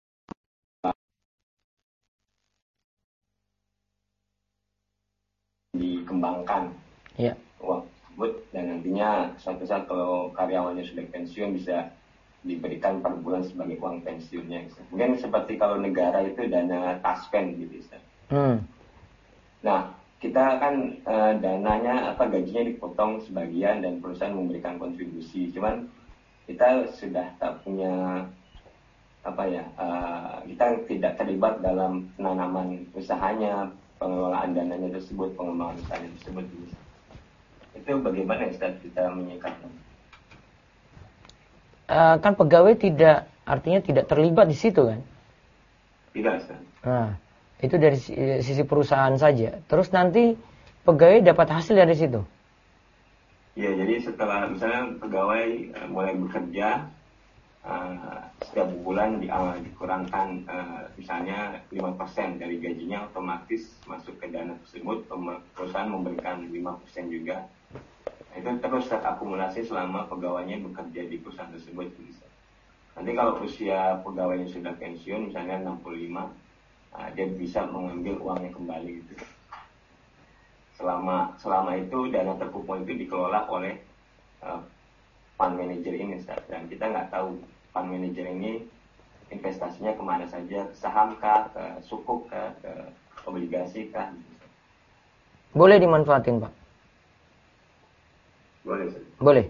dikembangkan uang tersebut, dan nantinya suatu saat kalau karyawannya sudah pensiun bisa diberikan per bulan sebagai uang pensiunnya. Mungkin seperti kalau negara itu dana taspen gitu Ustaz. Nah, kita kan dananya gajinya dipotong sebagian dan perusahaan memberikan kontribusi. Cuman kita sudah tak punya kita tidak terlibat dalam penanaman usahanya, pengelolaan dananya tersebut, pengembangan usahanya tersebut. Itu bagaimana Ustaz kita menyikapinya? Kan pegawai artinya tidak terlibat di situ kan? Tidak Ustaz. Nah, itu dari sisi perusahaan saja. Terus nanti pegawai dapat hasil dari situ. Ya, jadi setelah misalnya pegawai mulai bekerja, setiap bulan dikurangkan misalnya 5% dari gajinya, otomatis masuk ke dana tersebut, perusahaan memberikan 5% juga. Itu terus terakumulasi selama pegawainya bekerja di perusahaan tersebut. Nanti kalau usia pegawainya sudah pensiun misalnya 65, dia bisa mengambil uangnya kembali gitu. Selama itu dana terkumpul itu dikelola oleh fund manager ini Ustaz. Dan kita nggak tahu fund manager ini investasinya kemana saja, ke saham kah, ke sukuk kah, ke obligasi kah. Boleh dimanfaatin Pak? Boleh Ustaz.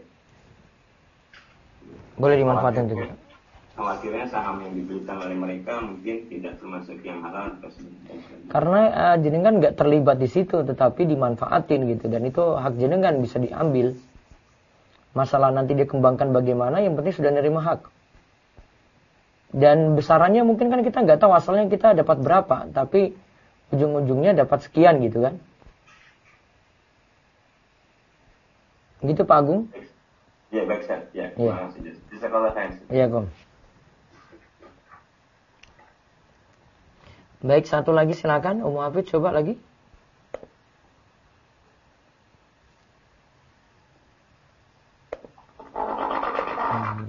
Boleh dimanfaatin juga. Khawatirnya saham yang diberikan oleh mereka mungkin tidak termasuk yang halal atau sebagainya. Karena jenengan nggak terlibat di situ, tetapi dimanfaatin gitu, dan itu hak jenengan bisa diambil. Masalah nanti dia kembangkan bagaimana, yang penting sudah nerima hak. Dan besarannya mungkin kan kita nggak tahu asalnya kita dapat berapa, tapi ujung-ujungnya dapat sekian gitu kan? Gitu Pak Agung? Ya baik Ustaz. Ya, terima kasih. Bisa kalau saya. Iya Kom. Baik, satu lagi silakan. Ummu Hafid coba lagi.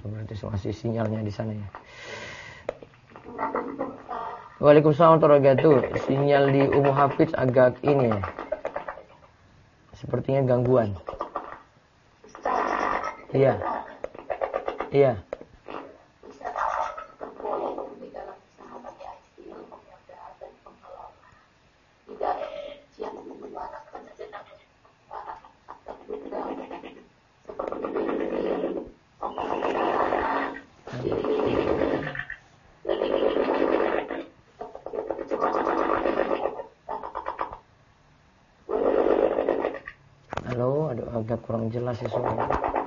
Berarti masih sinyalnya di sana ya. Waalaikumsalam warahmatullahi wabarakatuh. Sinyal di Ummu Hafiz agak ini ya. Sepertinya gangguan. Iya. Iya. Halo, aduh agak kurang jelas sih suara.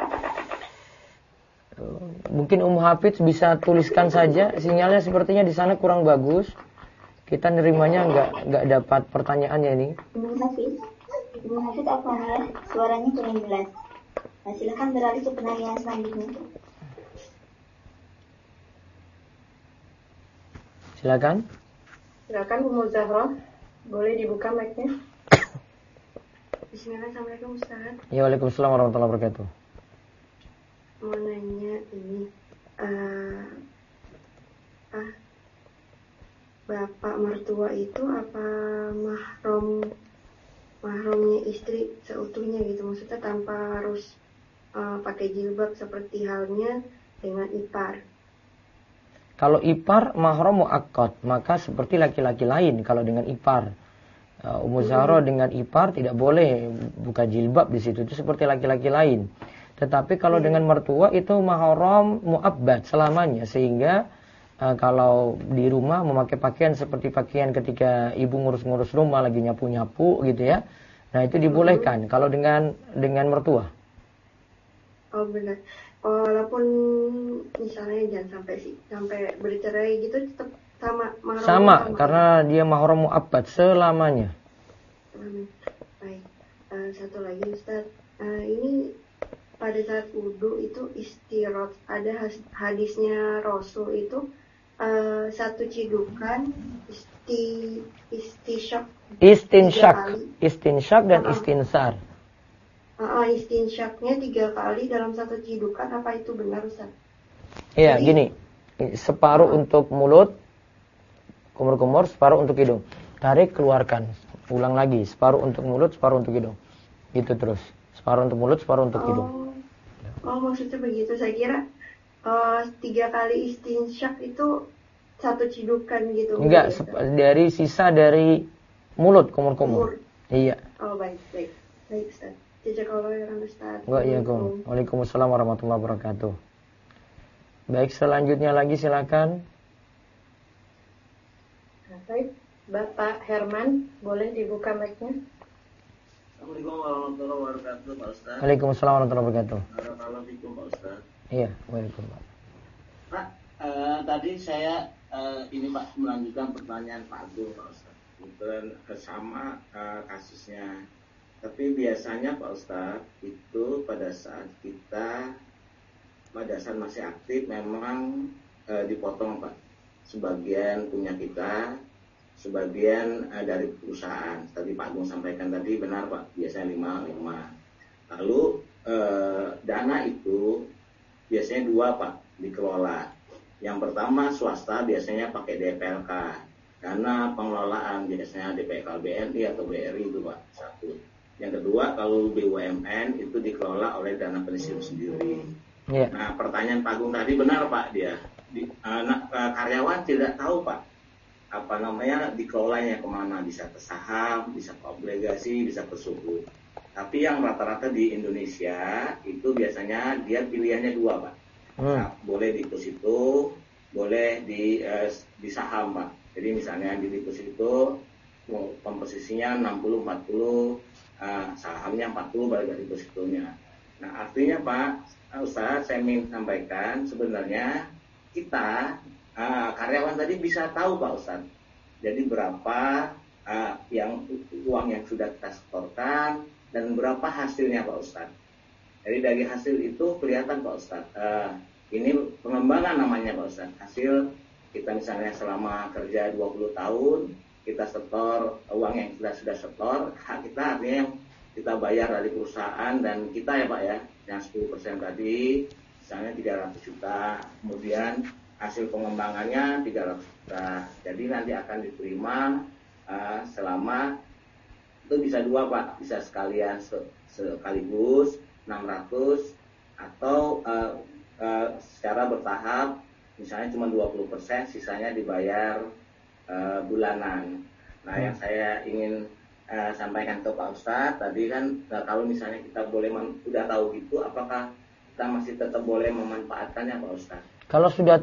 Mungkin Hafiz bisa tuliskan saja, sinyalnya sepertinya di sana kurang bagus. Kita nerimanya nggak dapat pertanyaannya ini. Ibu Hafiz apa ya? Suaranya kurang jelas. Nah, silakan beralih ke penanya selanjutnya. Silakan. Silakan Bu Zahra, boleh dibuka mic-nya. Bismillahirrahmanirrahim Ustaz. Ya, waalaikumsalam warahmatullahi wabarakatuh. Mau nanya ini, bapak mertua itu apa mahramnya istri seutuhnya gitu, maksudnya tanpa harus pakai jilbab seperti halnya dengan ipar. Kalau ipar mahram muakkad, maka seperti laki-laki lain kalau dengan ipar. Ummu Zahra dengan ipar tidak boleh buka jilbab di situ, itu seperti laki-laki lain. Tetapi kalau dengan mertua itu mahram muabbad selamanya, sehingga kalau di rumah memakai pakaian seperti pakaian ketika ibu ngurus-ngurus rumah lagi nyapu-nyapu gitu ya. Nah, itu dibolehkan kalau dengan mertua. Oh benar. Walaupun misalnya jangan sampai bercerai gitu, tetap sama karena dia mahram muabbad selamanya. Baik. Satu lagi Ustaz, ini pada saat wudu itu istirot, ada hadisnya Rasul itu satu cidukan istinsyak dan istinsar. Istinsyaknya 3 kali dalam satu cidukan, apa itu benar Ustaz? Iya, gini, separuh untuk mulut, kumur-kumur, separuh untuk hidung. Tarik, keluarkan. Ulang lagi, separuh untuk mulut, separuh untuk hidung. Gitu terus. Separuh untuk mulut, separuh untuk hidung. Oh, maksudnya begitu. Saya kira 3 kali istinsyak itu satu cidukan gitu. Enggak, dari sisa dari mulut, kumur-kumur. Iya. Oh, baik. Baik, Ustaz. Jazakallahu Ustaz. Waalaikumsalam warahmatullahi wabarakatuh. Baik, selanjutnya lagi silakan. Baik, Bapak Herman, boleh dibuka mic-nya? Assalamualaikum warahmatullahi wabarakatuh, Pak Ustaz. Waalaikumsalam warahmatullahi wabarakatuh. Assalamualaikum, Pak Ustaz. Iya, waalaikumsalam. Pak, tadi saya ini Pak melanjutkan pertanyaan Pak Agung, Pak Ustaz. Kebetulan sama kasusnya. Tapi biasanya Pak Ustaz itu pada saat kita masih aktif memang dipotong Pak. Sebagian punya kita, sebagian dari perusahaan. Tadi Pak Agung sampaikan tadi benar Pak, biasanya 5. Lalu dana itu biasanya 2 Pak dikelola. Yang pertama swasta biasanya pakai DPLK, karena pengelolaan biasanya DPLK BNI atau BRI itu Pak, 1. Yang kedua kalau BUMN itu dikelola oleh dana pensiun sendiri. Yeah. Nah, pertanyaan Pak Agung tadi benar Pak, dia karyawan tidak tahu Pak dikelolanya kemana, bisa ke saham, bisa ke obligasi, bisa ke suku. Tapi yang rata-rata di Indonesia itu biasanya dia pilihannya 2 Pak. Nah, boleh di deposito, boleh di saham Pak. Jadi misalnya di deposito komposisinya 60-40, sahamnya 40 balik dari depositonya. Nah, artinya Pak Ustaz, saya ingin sampaikan sebenarnya kita karyawan tadi bisa tahu Pak Ustaz. Jadi berapa uang yang sudah kita setorkan dan berapa hasilnya Pak Ustaz. Jadi dari hasil itu kelihatan Pak Ustaz. Ini pengembangan namanya Pak Ustaz. Hasil kita misalnya selama kerja 20 tahun kita setor uang yang sudah setor, hak kita artinya yang kita bayar dari perusahaan dan kita ya Pak ya, yang 10% tadi misalnya 300 juta, kemudian hasil pengembangannya 300 juta. Jadi nanti akan diterima selama itu bisa dua Pak, bisa sekalian sekaligus 600 atau secara bertahap, misalnya cuma 20%, sisanya dibayar bulanan. Nah, yang saya ingin sampaikan ke Pak Ustadz tadi kan, kalau misalnya kita boleh udah tahu gitu, apakah kita masih tetap boleh memanfaatkannya Pak Ustadz? Kalau sudah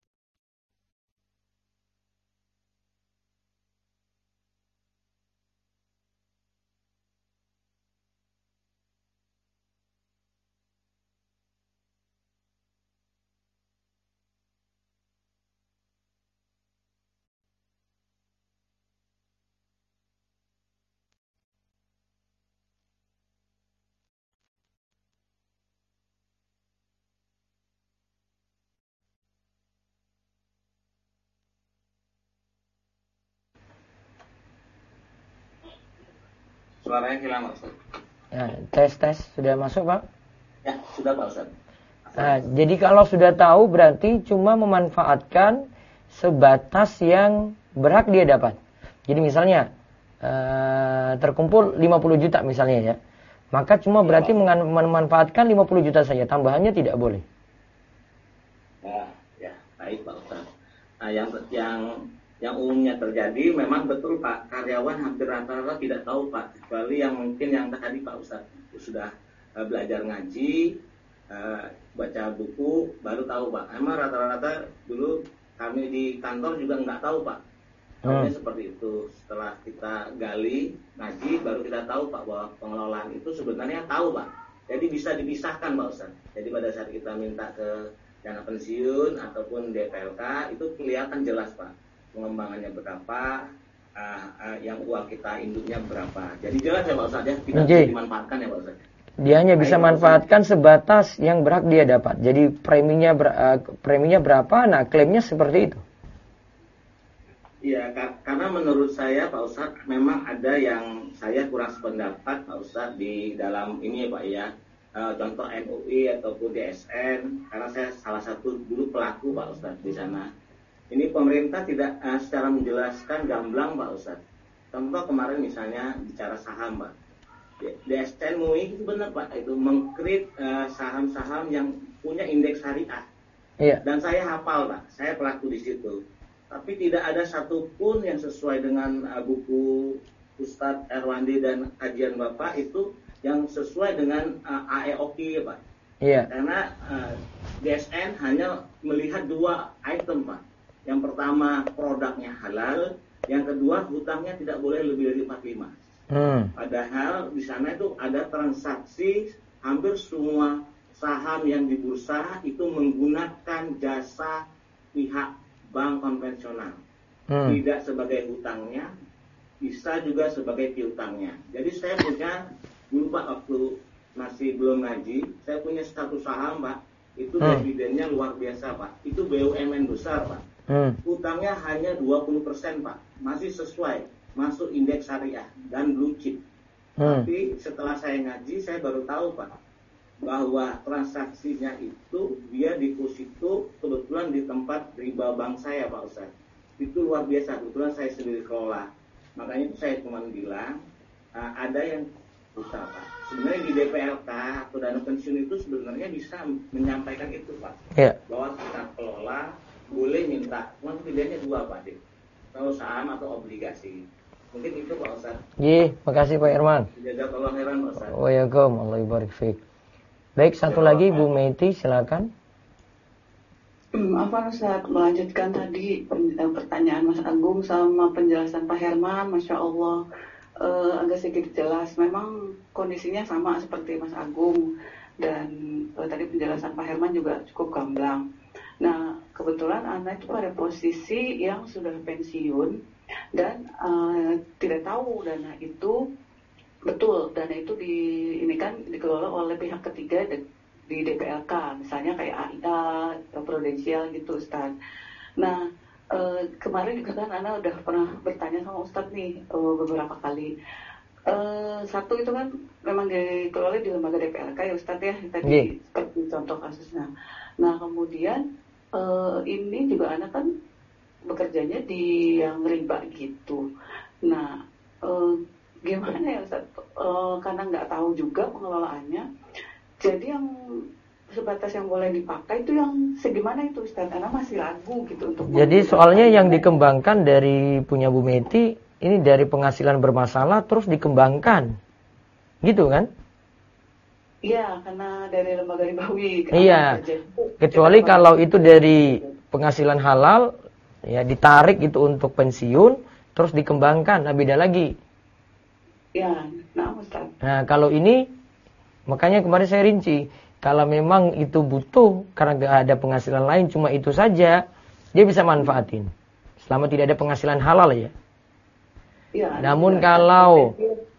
Suaranya hilang Pak Ustadz. ya, tes sudah masuk Pak? Ya, sudah Pak Ustadz. Nah, jadi kalau sudah tahu berarti cuma memanfaatkan sebatas yang berhak dia dapat. Jadi misalnya terkumpul 50 juta misalnya ya. Maka cuma berarti memanfaatkan 50 juta saja, tambahannya tidak boleh. Nah, ya, baik Pak Ustadz. Nah, yang umumnya terjadi memang betul Pak, karyawan hampir rata-rata tidak tahu Pak, kecuali yang mungkin yang tadi Pak Ustadz sudah belajar ngaji, baca buku, baru tahu Pak. Emang rata-rata dulu kami di kantor juga nggak tahu Pak. Seperti itu. Setelah kita gali ngaji, baru kita tahu Pak bahwa pengelolaan itu sebenarnya tahu Pak. Jadi bisa dipisahkan Pak Ustadz. Jadi pada saat kita minta ke dana pensiun ataupun DPLK itu kelihatan jelas Pak, pengembangannya berapa, yang uang kita induknya berapa. Jadi jelas ya Pak Ustadz ya, tidak bisa dimanfaatkan ya Pak Ustadz. Dia hanya bisa manfaatkan sebatas yang berhak dia dapat. Jadi preminya berapa, nah klaimnya seperti itu. Iya, karena menurut saya Pak Ustadz memang ada yang saya kurang sependapat Pak Ustadz di dalam ini ya Pak ya. Contoh MUI ataupun DSN, karena saya salah satu dulu pelaku Pak Ustadz di sana. Ini pemerintah tidak secara menjelaskan gamblang Pak Ustadz. Contoh kemarin misalnya bicara saham Pak. DSN MUI itu benar Pak, itu mengkrit saham-saham yang punya indeks syariah. Iya. Dan saya hafal Pak, saya pelaku di situ. Tapi tidak ada satupun yang sesuai dengan buku Ustadz Erwandi dan kajian Bapak itu yang sesuai dengan AEOK Pak. Iya. Karena DSN hanya melihat dua item Pak. Yang pertama produknya halal, yang kedua hutangnya tidak boleh lebih dari 45. Padahal di sana itu ada transaksi hampir semua saham yang di bursa itu menggunakan jasa pihak bank konvensional. Tidak sebagai hutangnya, bisa juga sebagai piutangnya. Jadi saya punya dulu Pak waktu masih belum ngaji, saya punya satu saham Pak, itu dividennya luar biasa Pak. Itu BUMN besar Pak. Hutangnya hanya 20% Pak, masih sesuai, masuk indeks syariah dan blue chip. Tapi setelah saya ngaji, saya baru tahu Pak, bahwa transaksinya itu dia deposito kebetulan di tempat riba bank saya Pak Ustaz. Itu luar biasa, kebetulan saya sendiri kelola. Makanya itu saya cuma bilang ada yang susah Pak. Sebenarnya di DPLK atau dana pensiun itu sebenarnya bisa menyampaikan itu Pak. Yeah. Bahwa kita kelola boleh minta, cuma pilihannya dua Pak Dik. Atau saham atau obligasi. Mungkin itu Pak Ustaz. Iya, makasih Pak Irman. Jazakallah khairan Pak Ustaz. Waalaikumsalam, Allah barik fiik. Baik, satu lagi Bu Meti, silakan. Apa Ustaz, melanjutkan tadi pertanyaan Mas Agung sama penjelasan Pak Herman, Masya Allah agak sedikit jelas. Memang kondisinya sama seperti Mas Agung dan tadi penjelasan Pak Herman juga cukup gamblang. Nah, kebetulan anak itu pada posisi yang sudah pensiun dan tidak tahu dana itu betul, dana itu ini kan dikelola oleh pihak ketiga di DPLK, misalnya kayak AIA, Prudensial gitu Ustaz. Nah, kemarin juga kan Ana udah pernah bertanya sama Ustaz nih beberapa kali. Satu itu kan memang dikelola di lembaga DPLK ya Ustadz ya, tadi seperti contoh kasusnya. Nah kemudian ini juga anak kan bekerjanya di yang riba gitu. Nah gimana ya Ustadz? Karena nggak tahu juga pengelolaannya. Jadi yang sebatas yang boleh dipakai itu yang segimana itu Ustadz? Karena masih ragu gitu untuk. Jadi soalnya yang dikembangkan dari punya Bu Meti ini dari penghasilan bermasalah terus dikembangkan, gitu kan? Iya, karena dari lembaga ribawi. Iya. Kecuali kalau itu dari penghasilan halal, ya ditarik itu untuk pensiun, terus dikembangkan, nah beda lagi. Iya, nah Ustaz. Nah kalau ini, makanya kemarin saya rinci, kalau memang itu butuh karena gak ada penghasilan lain, cuma itu saja, dia bisa manfaatin. Selama tidak ada penghasilan halal ya. Ya, namun kalau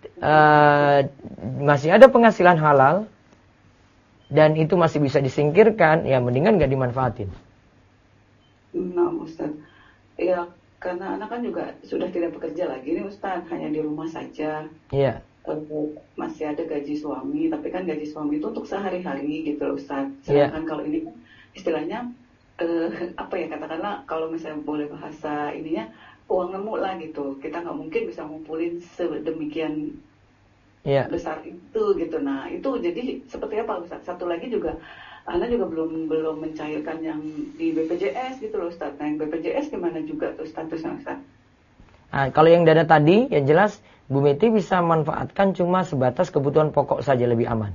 masih ada penghasilan halal dan itu masih bisa disingkirkan, ya mendingan gak dimanfaatin. Nah Ustaz, ya karena anak kan juga sudah tidak bekerja lagi nih Ustaz, hanya di rumah saja. Iya. Masih ada gaji suami, tapi kan gaji suami itu untuk sehari-hari gitu Ustaz. Sedangkan kalau ini istilahnya apa ya, katakanlah kalau misalnya boleh bahasa ininya, uang nemu lah gitu. Kita nggak mungkin bisa ngumpulin sedemikian besar itu gitu. Nah itu jadi seperti apa Ustaz? Satu lagi juga Ana juga belum mencairkan yang di BPJS gitu loh Ustaz. Nah yang BPJS gimana juga tuh statusnya Ustaz? Nah, kalau yang dana tadi ya jelas Bu Meti bisa manfaatkan cuma sebatas kebutuhan pokok saja, lebih aman.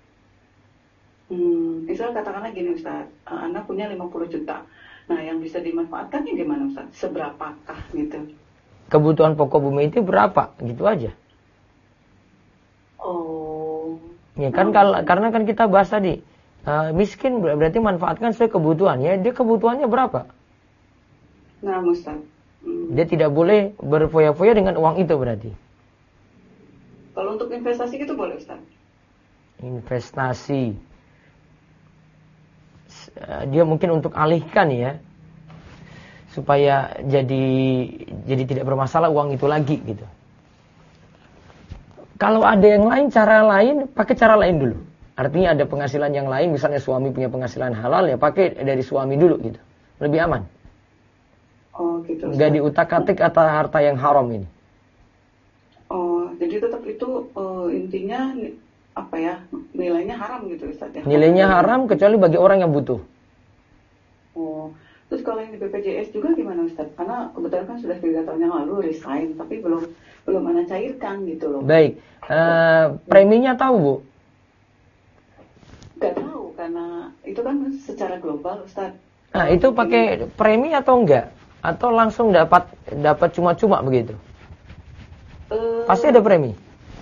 Misal katakanlah gini Ustaz, Ana punya 50 juta. Nah, yang bisa dimanfaatkannya gimana Ustaz? Seberapakah gitu? Kebutuhan pokok Bu Meti berapa? Gitu aja. Oh. Ya kan karena kan kita bahas tadi, miskin berarti manfaatkan sesuai kebutuhan. Ya, dia kebutuhannya berapa? Nah, Ustaz. Dia tidak boleh berfoya-foya dengan uang itu berarti. Kalau untuk investasi gitu boleh Ustaz? Investasi. Dia mungkin untuk alihkan ya, supaya jadi tidak bermasalah uang itu lagi gitu. Kalau ada yang lain, cara lain, pakai cara lain dulu. Artinya ada penghasilan yang lain, misalnya suami punya penghasilan halal, ya pakai dari suami dulu gitu, lebih aman. Oh gitu. Nggak diutak-atik atau harta yang haram ini. Oh, jadi tetap itu intinya apa ya, nilainya haram gitu Ustaz ya? Nilainya haram kecuali bagi orang yang butuh. Oh, terus kalau yang di BPJS juga gimana Ustaz? Karena kebetulan kan sudah 3 tahun yang lalu resign, tapi belum Anda cairkan gitu loh. Baik, preminya tahu Bu? Gak tahu, karena itu kan secara global Ustaz. Nah itu pakai premi atau enggak? Atau langsung dapat cuma-cuma begitu? Pasti ada premi.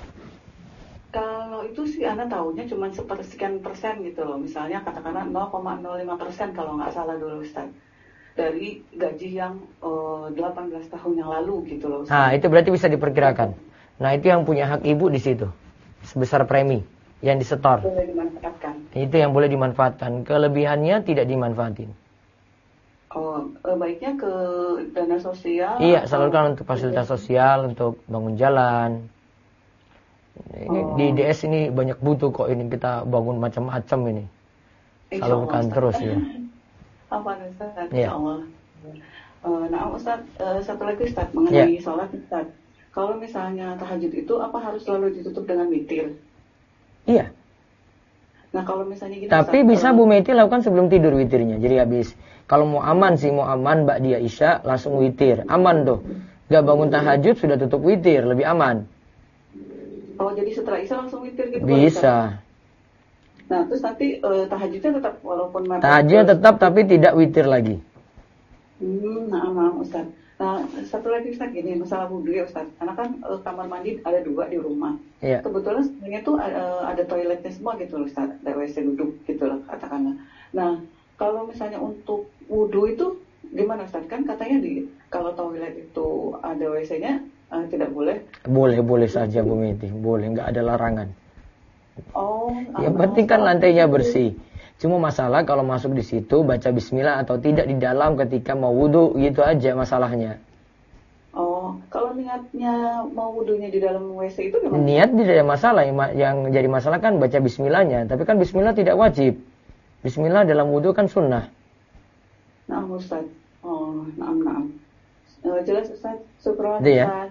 Kalau itu sih Ana tahunya cuma sekian persen gitu loh. Misalnya katakanlah 0,05% kalau nggak salah dulu Ustaz. Dari gaji yang 18 tahun yang lalu gitu loh Ustaz. Nah itu berarti bisa diperkirakan. Nah itu yang punya hak ibu di situ. Sebesar premi yang disetor. Boleh dimanfaatkan. Itu yang boleh dimanfaatkan. Kelebihannya tidak dimanfaatin. Oh, baiknya ke dana sosial? Iya, salurkan untuk fasilitas sosial, untuk bangun jalan. Ini di DS ini banyak butuh kok ini, kita bangun macam-macam ini. Salurkan terus ya. Apa Ustaz? Iya. Insyaallah. Nah Ustaz, satu lagi Ustaz mengenai sholat Ustaz. Kalau misalnya tahajud itu apa harus selalu ditutup dengan witir? Iya. Nah kalau misalnya gitu. Tapi Ustaz, bisa Bu Meti lakukan sebelum tidur witirnya. Jadi habis. Kalau mau aman Mbak dia Isya langsung witir. Aman tuh. Gak bangun tahajud sudah tutup witir, lebih aman. Oh jadi setelah Isya langsung witir gitu? Bisa. Nah terus nanti tahajudnya tetap walaupun tahajud tetap tapi tidak witir lagi. Nah Ustaz. Nah satu lagi Ustaz gini, masalah wudhu ya Ustaz. Karena kan kamar mandi ada 2 di rumah. Iya. Kebetulan sebenarnya tuh ada toiletnya semua gitu loh Ustaz. Ada WC duduk gitu loh katakanlah. Nah kalau misalnya untuk wudhu itu gimana Ustaz? Kan katanya kalau toilet itu ada WC-nya tidak boleh. Boleh saja Bu Meti, boleh, nggak ada larangan. Oh. Yang penting kan lantainya bersih. Cuma masalah kalau masuk di situ baca bismillah atau tidak di dalam ketika mau wudhu, gitu aja masalahnya. Oh, Kalau niatnya mau wudunya di dalam WC itu gimana? Niat tidak ada masalah, yang jadi masalah kan baca bismillahnya. Tapi kan bismillah tidak wajib. Bismillah dalam wudu kan sunnah. Nah, Ustaz. Oh, naam. Jelas Ustaz. Syukran. Ya.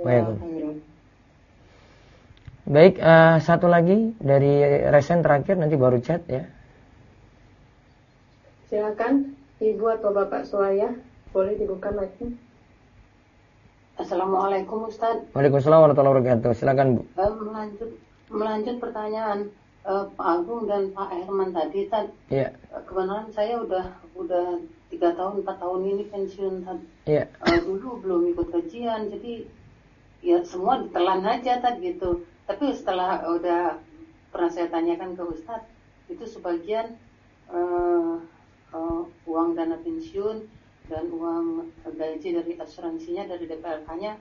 Baik, satu lagi dari resen terakhir, nanti baru chat ya. Silakan Ibu atau Bapak Suaya, boleh dibuka mic-nya. Assalamualaikum Ustaz. Waalaikumsalam warahmatullahi wabarakatuh. Silakan Bu. Melanjut pertanyaan Pak Agung dan Pak Herman tadi, Tad. Iya. Kebenaran saya udah 3 tahun 4 tahun ini pensiun, Tad. Iya. Dulu belum ikut kajian, jadi ya semua ditelan aja, Tad, gitu. Tapi setelah udah pernah saya tanyakan ke Ustaz, itu sebagian uang dana pensiun dan uang gaji dari asuransinya dari DPLK-nya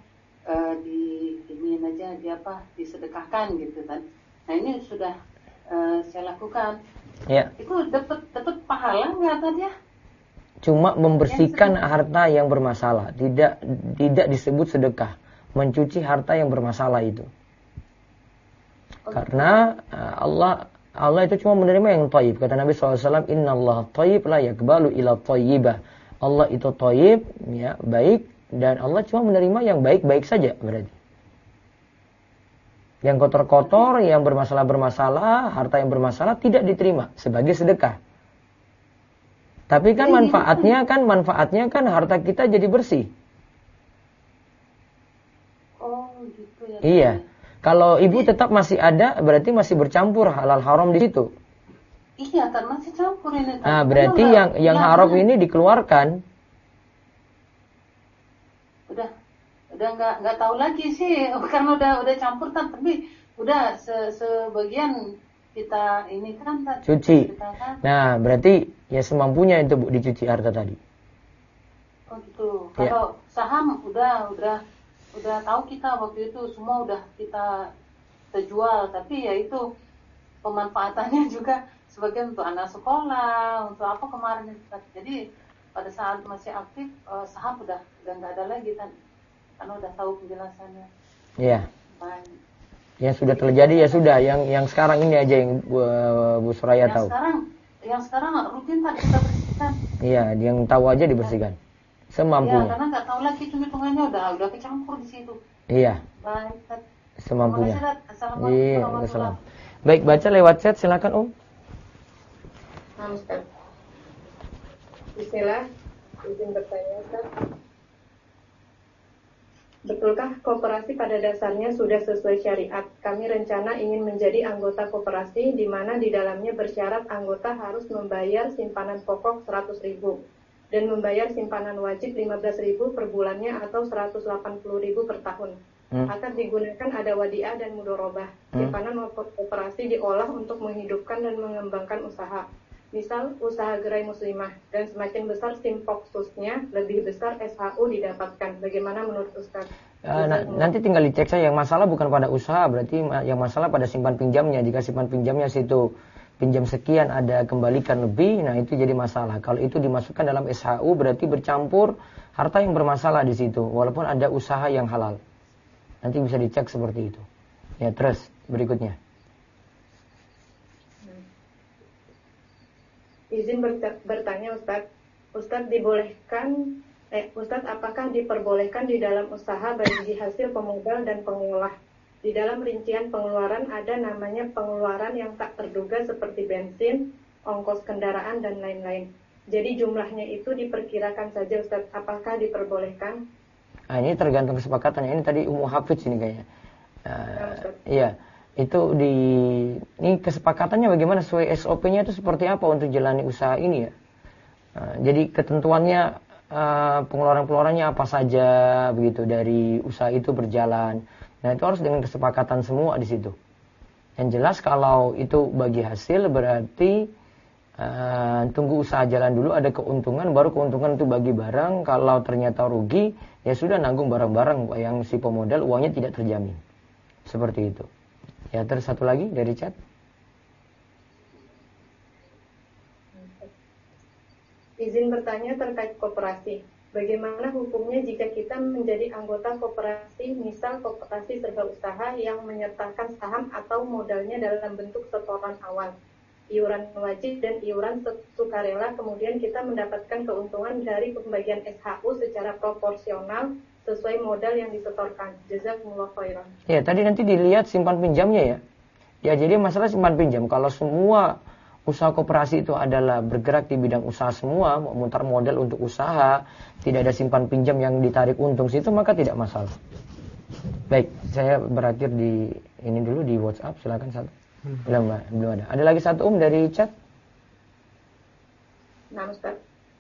disedekahkan gitu kan. Nah ini sudah saya lakukan. Ya. Itu dapat pahala nggak tadi ya? Cuma membersihkan harta yang bermasalah, tidak disebut sedekah. Mencuci harta yang bermasalah itu. Karena Allah itu cuma menerima yang thayyib. Kata Nabi SAW, Inna Allah thayyib la yakbalu ila thayyibah. Allah itu thayyib, ya, baik, dan Allah cuma menerima yang baik-baik saja berarti. Yang kotor-kotor, yang bermasalah-bermasalah, harta yang bermasalah tidak diterima sebagai sedekah. Tapi kan manfaatnya kan harta kita jadi bersih. Oh, gitu ya. Iya. Kalau ibu tetap masih ada, berarti masih bercampur halal haram di situ. Iya, kan masih campur ini. Kan. Nah, berarti yang haram ini dikeluarkan. Udah nggak tahu lagi sih, karena udah campur kan, tapi udah sebagian kita ini kan cuci. Nah, berarti ya semampunya itu Bu dicuci harta tadi. Oh gitu. Kalau saham udah tahu kita waktu itu semua udah kita jual, tapi ya itu pemanfaatannya juga sebagian untuk anak sekolah, untuk apa kemarin. Jadi pada saat masih aktif saham udah nggak ada lagi kan, karena udah tahu penjelasannya. Iya. Yang sudah terjadi ya sudah, yang sekarang ini aja yang Bu Suraya tahu. Yang sekarang rutin tak kita bersihkan. Iya, yang tahu aja dibersihkan. Semampunya. Iya, karena nggak tahu lagi hitungannya udah kecampur di situ. Iya. Baik. Semampunya. Assalamualaikum. Baik, baca lewat chat silakan Ustaz. Bismillah, izin bertanya Ustaz. Betulkah koperasi pada dasarnya sudah sesuai syariat? Kami rencana ingin menjadi anggota koperasi di mana di dalamnya bersyarat anggota harus membayar simpanan pokok 100.000 dan membayar simpanan wajib 15.000 per bulannya atau 180.000 per tahun. Akan digunakan ada wadiah dan mudorobah. Simpanan koperasi diolah untuk menghidupkan dan mengembangkan usaha. Misal usaha gerai muslimah, dan semakin besar simpoksusnya, lebih besar SHU didapatkan. Bagaimana menurut Ustaz? Nanti tinggal dicek saja. Yang masalah bukan pada usaha, berarti yang masalah pada simpan pinjamnya. Jika simpan pinjamnya situ pinjam sekian ada kembalikan lebih, nah itu jadi masalah. Kalau itu dimasukkan dalam SHU berarti bercampur harta yang bermasalah di situ, walaupun ada usaha yang halal. Nanti bisa dicek seperti itu. Ya, terus berikutnya. Izin bertanya Ustaz apakah diperbolehkan di dalam usaha bagi hasil pemodal dan pengolah? Di dalam rincian pengeluaran ada namanya pengeluaran yang tak terduga seperti bensin, ongkos kendaraan dan lain-lain. Jadi jumlahnya itu diperkirakan saja Ustaz, apakah diperbolehkan? Nah, ini tergantung kesepakatannya. Ini tadi Ummu Hafiz ini kayaknya. Iya. Itu ini kesepakatannya bagaimana, sesuai SOP-nya itu seperti apa untuk jalani usaha ini ya. Jadi ketentuannya pengeluaran-pengeluarannya apa saja begitu dari usaha itu berjalan. Nah, itu harus dengan kesepakatan semua di situ. Yang jelas kalau itu bagi hasil berarti tunggu usaha jalan dulu, ada keuntungan, baru keuntungan itu bagi barang. Kalau ternyata rugi, ya sudah nanggung barang-barang yang si pemodal uangnya tidak terjamin. Seperti itu. Ya, terus satu lagi dari chat. Izin bertanya terkait koperasi. Bagaimana hukumnya jika kita menjadi anggota koperasi, misal koperasi serba usaha yang menyertakan saham atau modalnya dalam bentuk setoran awal, iuran wajib dan iuran sukarela, kemudian kita mendapatkan keuntungan dari pembagian SHU secara proporsional sesuai modal yang disetorkan. Jazakumullah khairan. Ya, tadi nanti dilihat simpan pinjamnya ya. Ya, jadi masalah simpan pinjam. Kalau semua usaha koperasi itu adalah bergerak di bidang usaha semua, memutar modal untuk usaha, tidak ada simpan pinjam yang ditarik untung situ, maka tidak masalah. Baik, saya berakhir di ini dulu di WhatsApp, silakan satu. Belum ada. Ada lagi satu dari chat? Nah, Ustaz.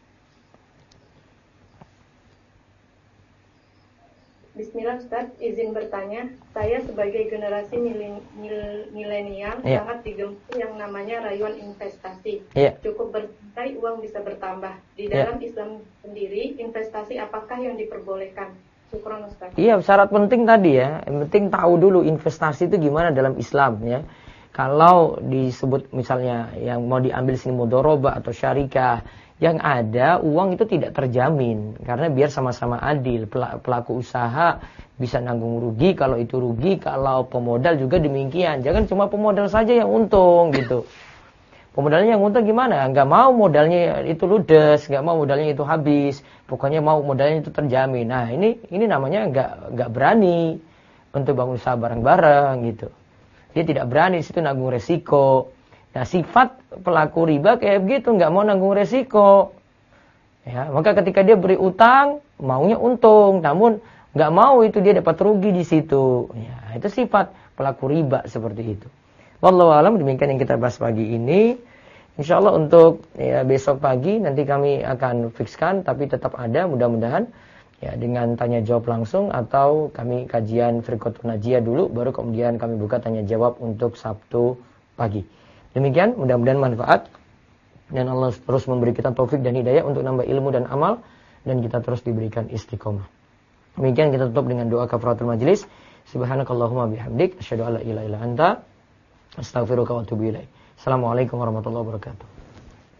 Bismillah Ustaz, izin bertanya. Saya sebagai generasi milenial sangat digemari yang namanya rayuan investasi. Cukup bersantai, uang bisa bertambah. Di dalam Islam sendiri, investasi apakah yang diperbolehkan? Syukran Ustaz. Iya, syarat penting tadi ya. Yang penting tahu dulu investasi itu gimana dalam Islam ya. Kalau disebut misalnya yang mau diambil sini mudharabah atau syarikah, yang ada uang itu tidak terjamin karena biar sama-sama adil. Pelaku usaha bisa nanggung rugi kalau itu rugi, kalau pemodal juga demikian. Jangan cuma pemodal saja yang untung gitu. Pemodalnya yang untung gimana? Nggak mau modalnya itu ludes, nggak mau modalnya itu habis. Pokoknya mau modalnya itu terjamin. Nah ini namanya nggak berani untuk bangun usaha bareng-bareng gitu. Dia tidak berani di situ nanggung resiko. Nah sifat pelaku riba kayak begitu, nggak mau nanggung resiko. Ya, maka ketika dia beri utang, maunya untung, namun nggak mau itu dia dapat rugi di situ. Ya, itu sifat pelaku riba seperti itu. Wallahu a'lam, demikian yang kita bahas pagi ini. Insyaallah untuk ya, besok pagi nanti kami akan fikskan, tapi tetap ada mudah-mudahan ya dengan tanya jawab langsung atau kami kajian Firqatun Najiyah dulu, baru kemudian kami buka tanya jawab untuk Sabtu pagi. Demikian, mudah-mudahan manfaat dan Allah terus memberi kita taufik dan hidayah untuk nambah ilmu dan amal dan kita terus diberikan istiqomah. Demikian kita tutup dengan doa kafaratul majelis. Subhanakallahumma bihamdik asyhadu an la ilaha illa anta astaghfiruka wa atubu ilaik. Assalamualaikum warahmatullahi wabarakatuh.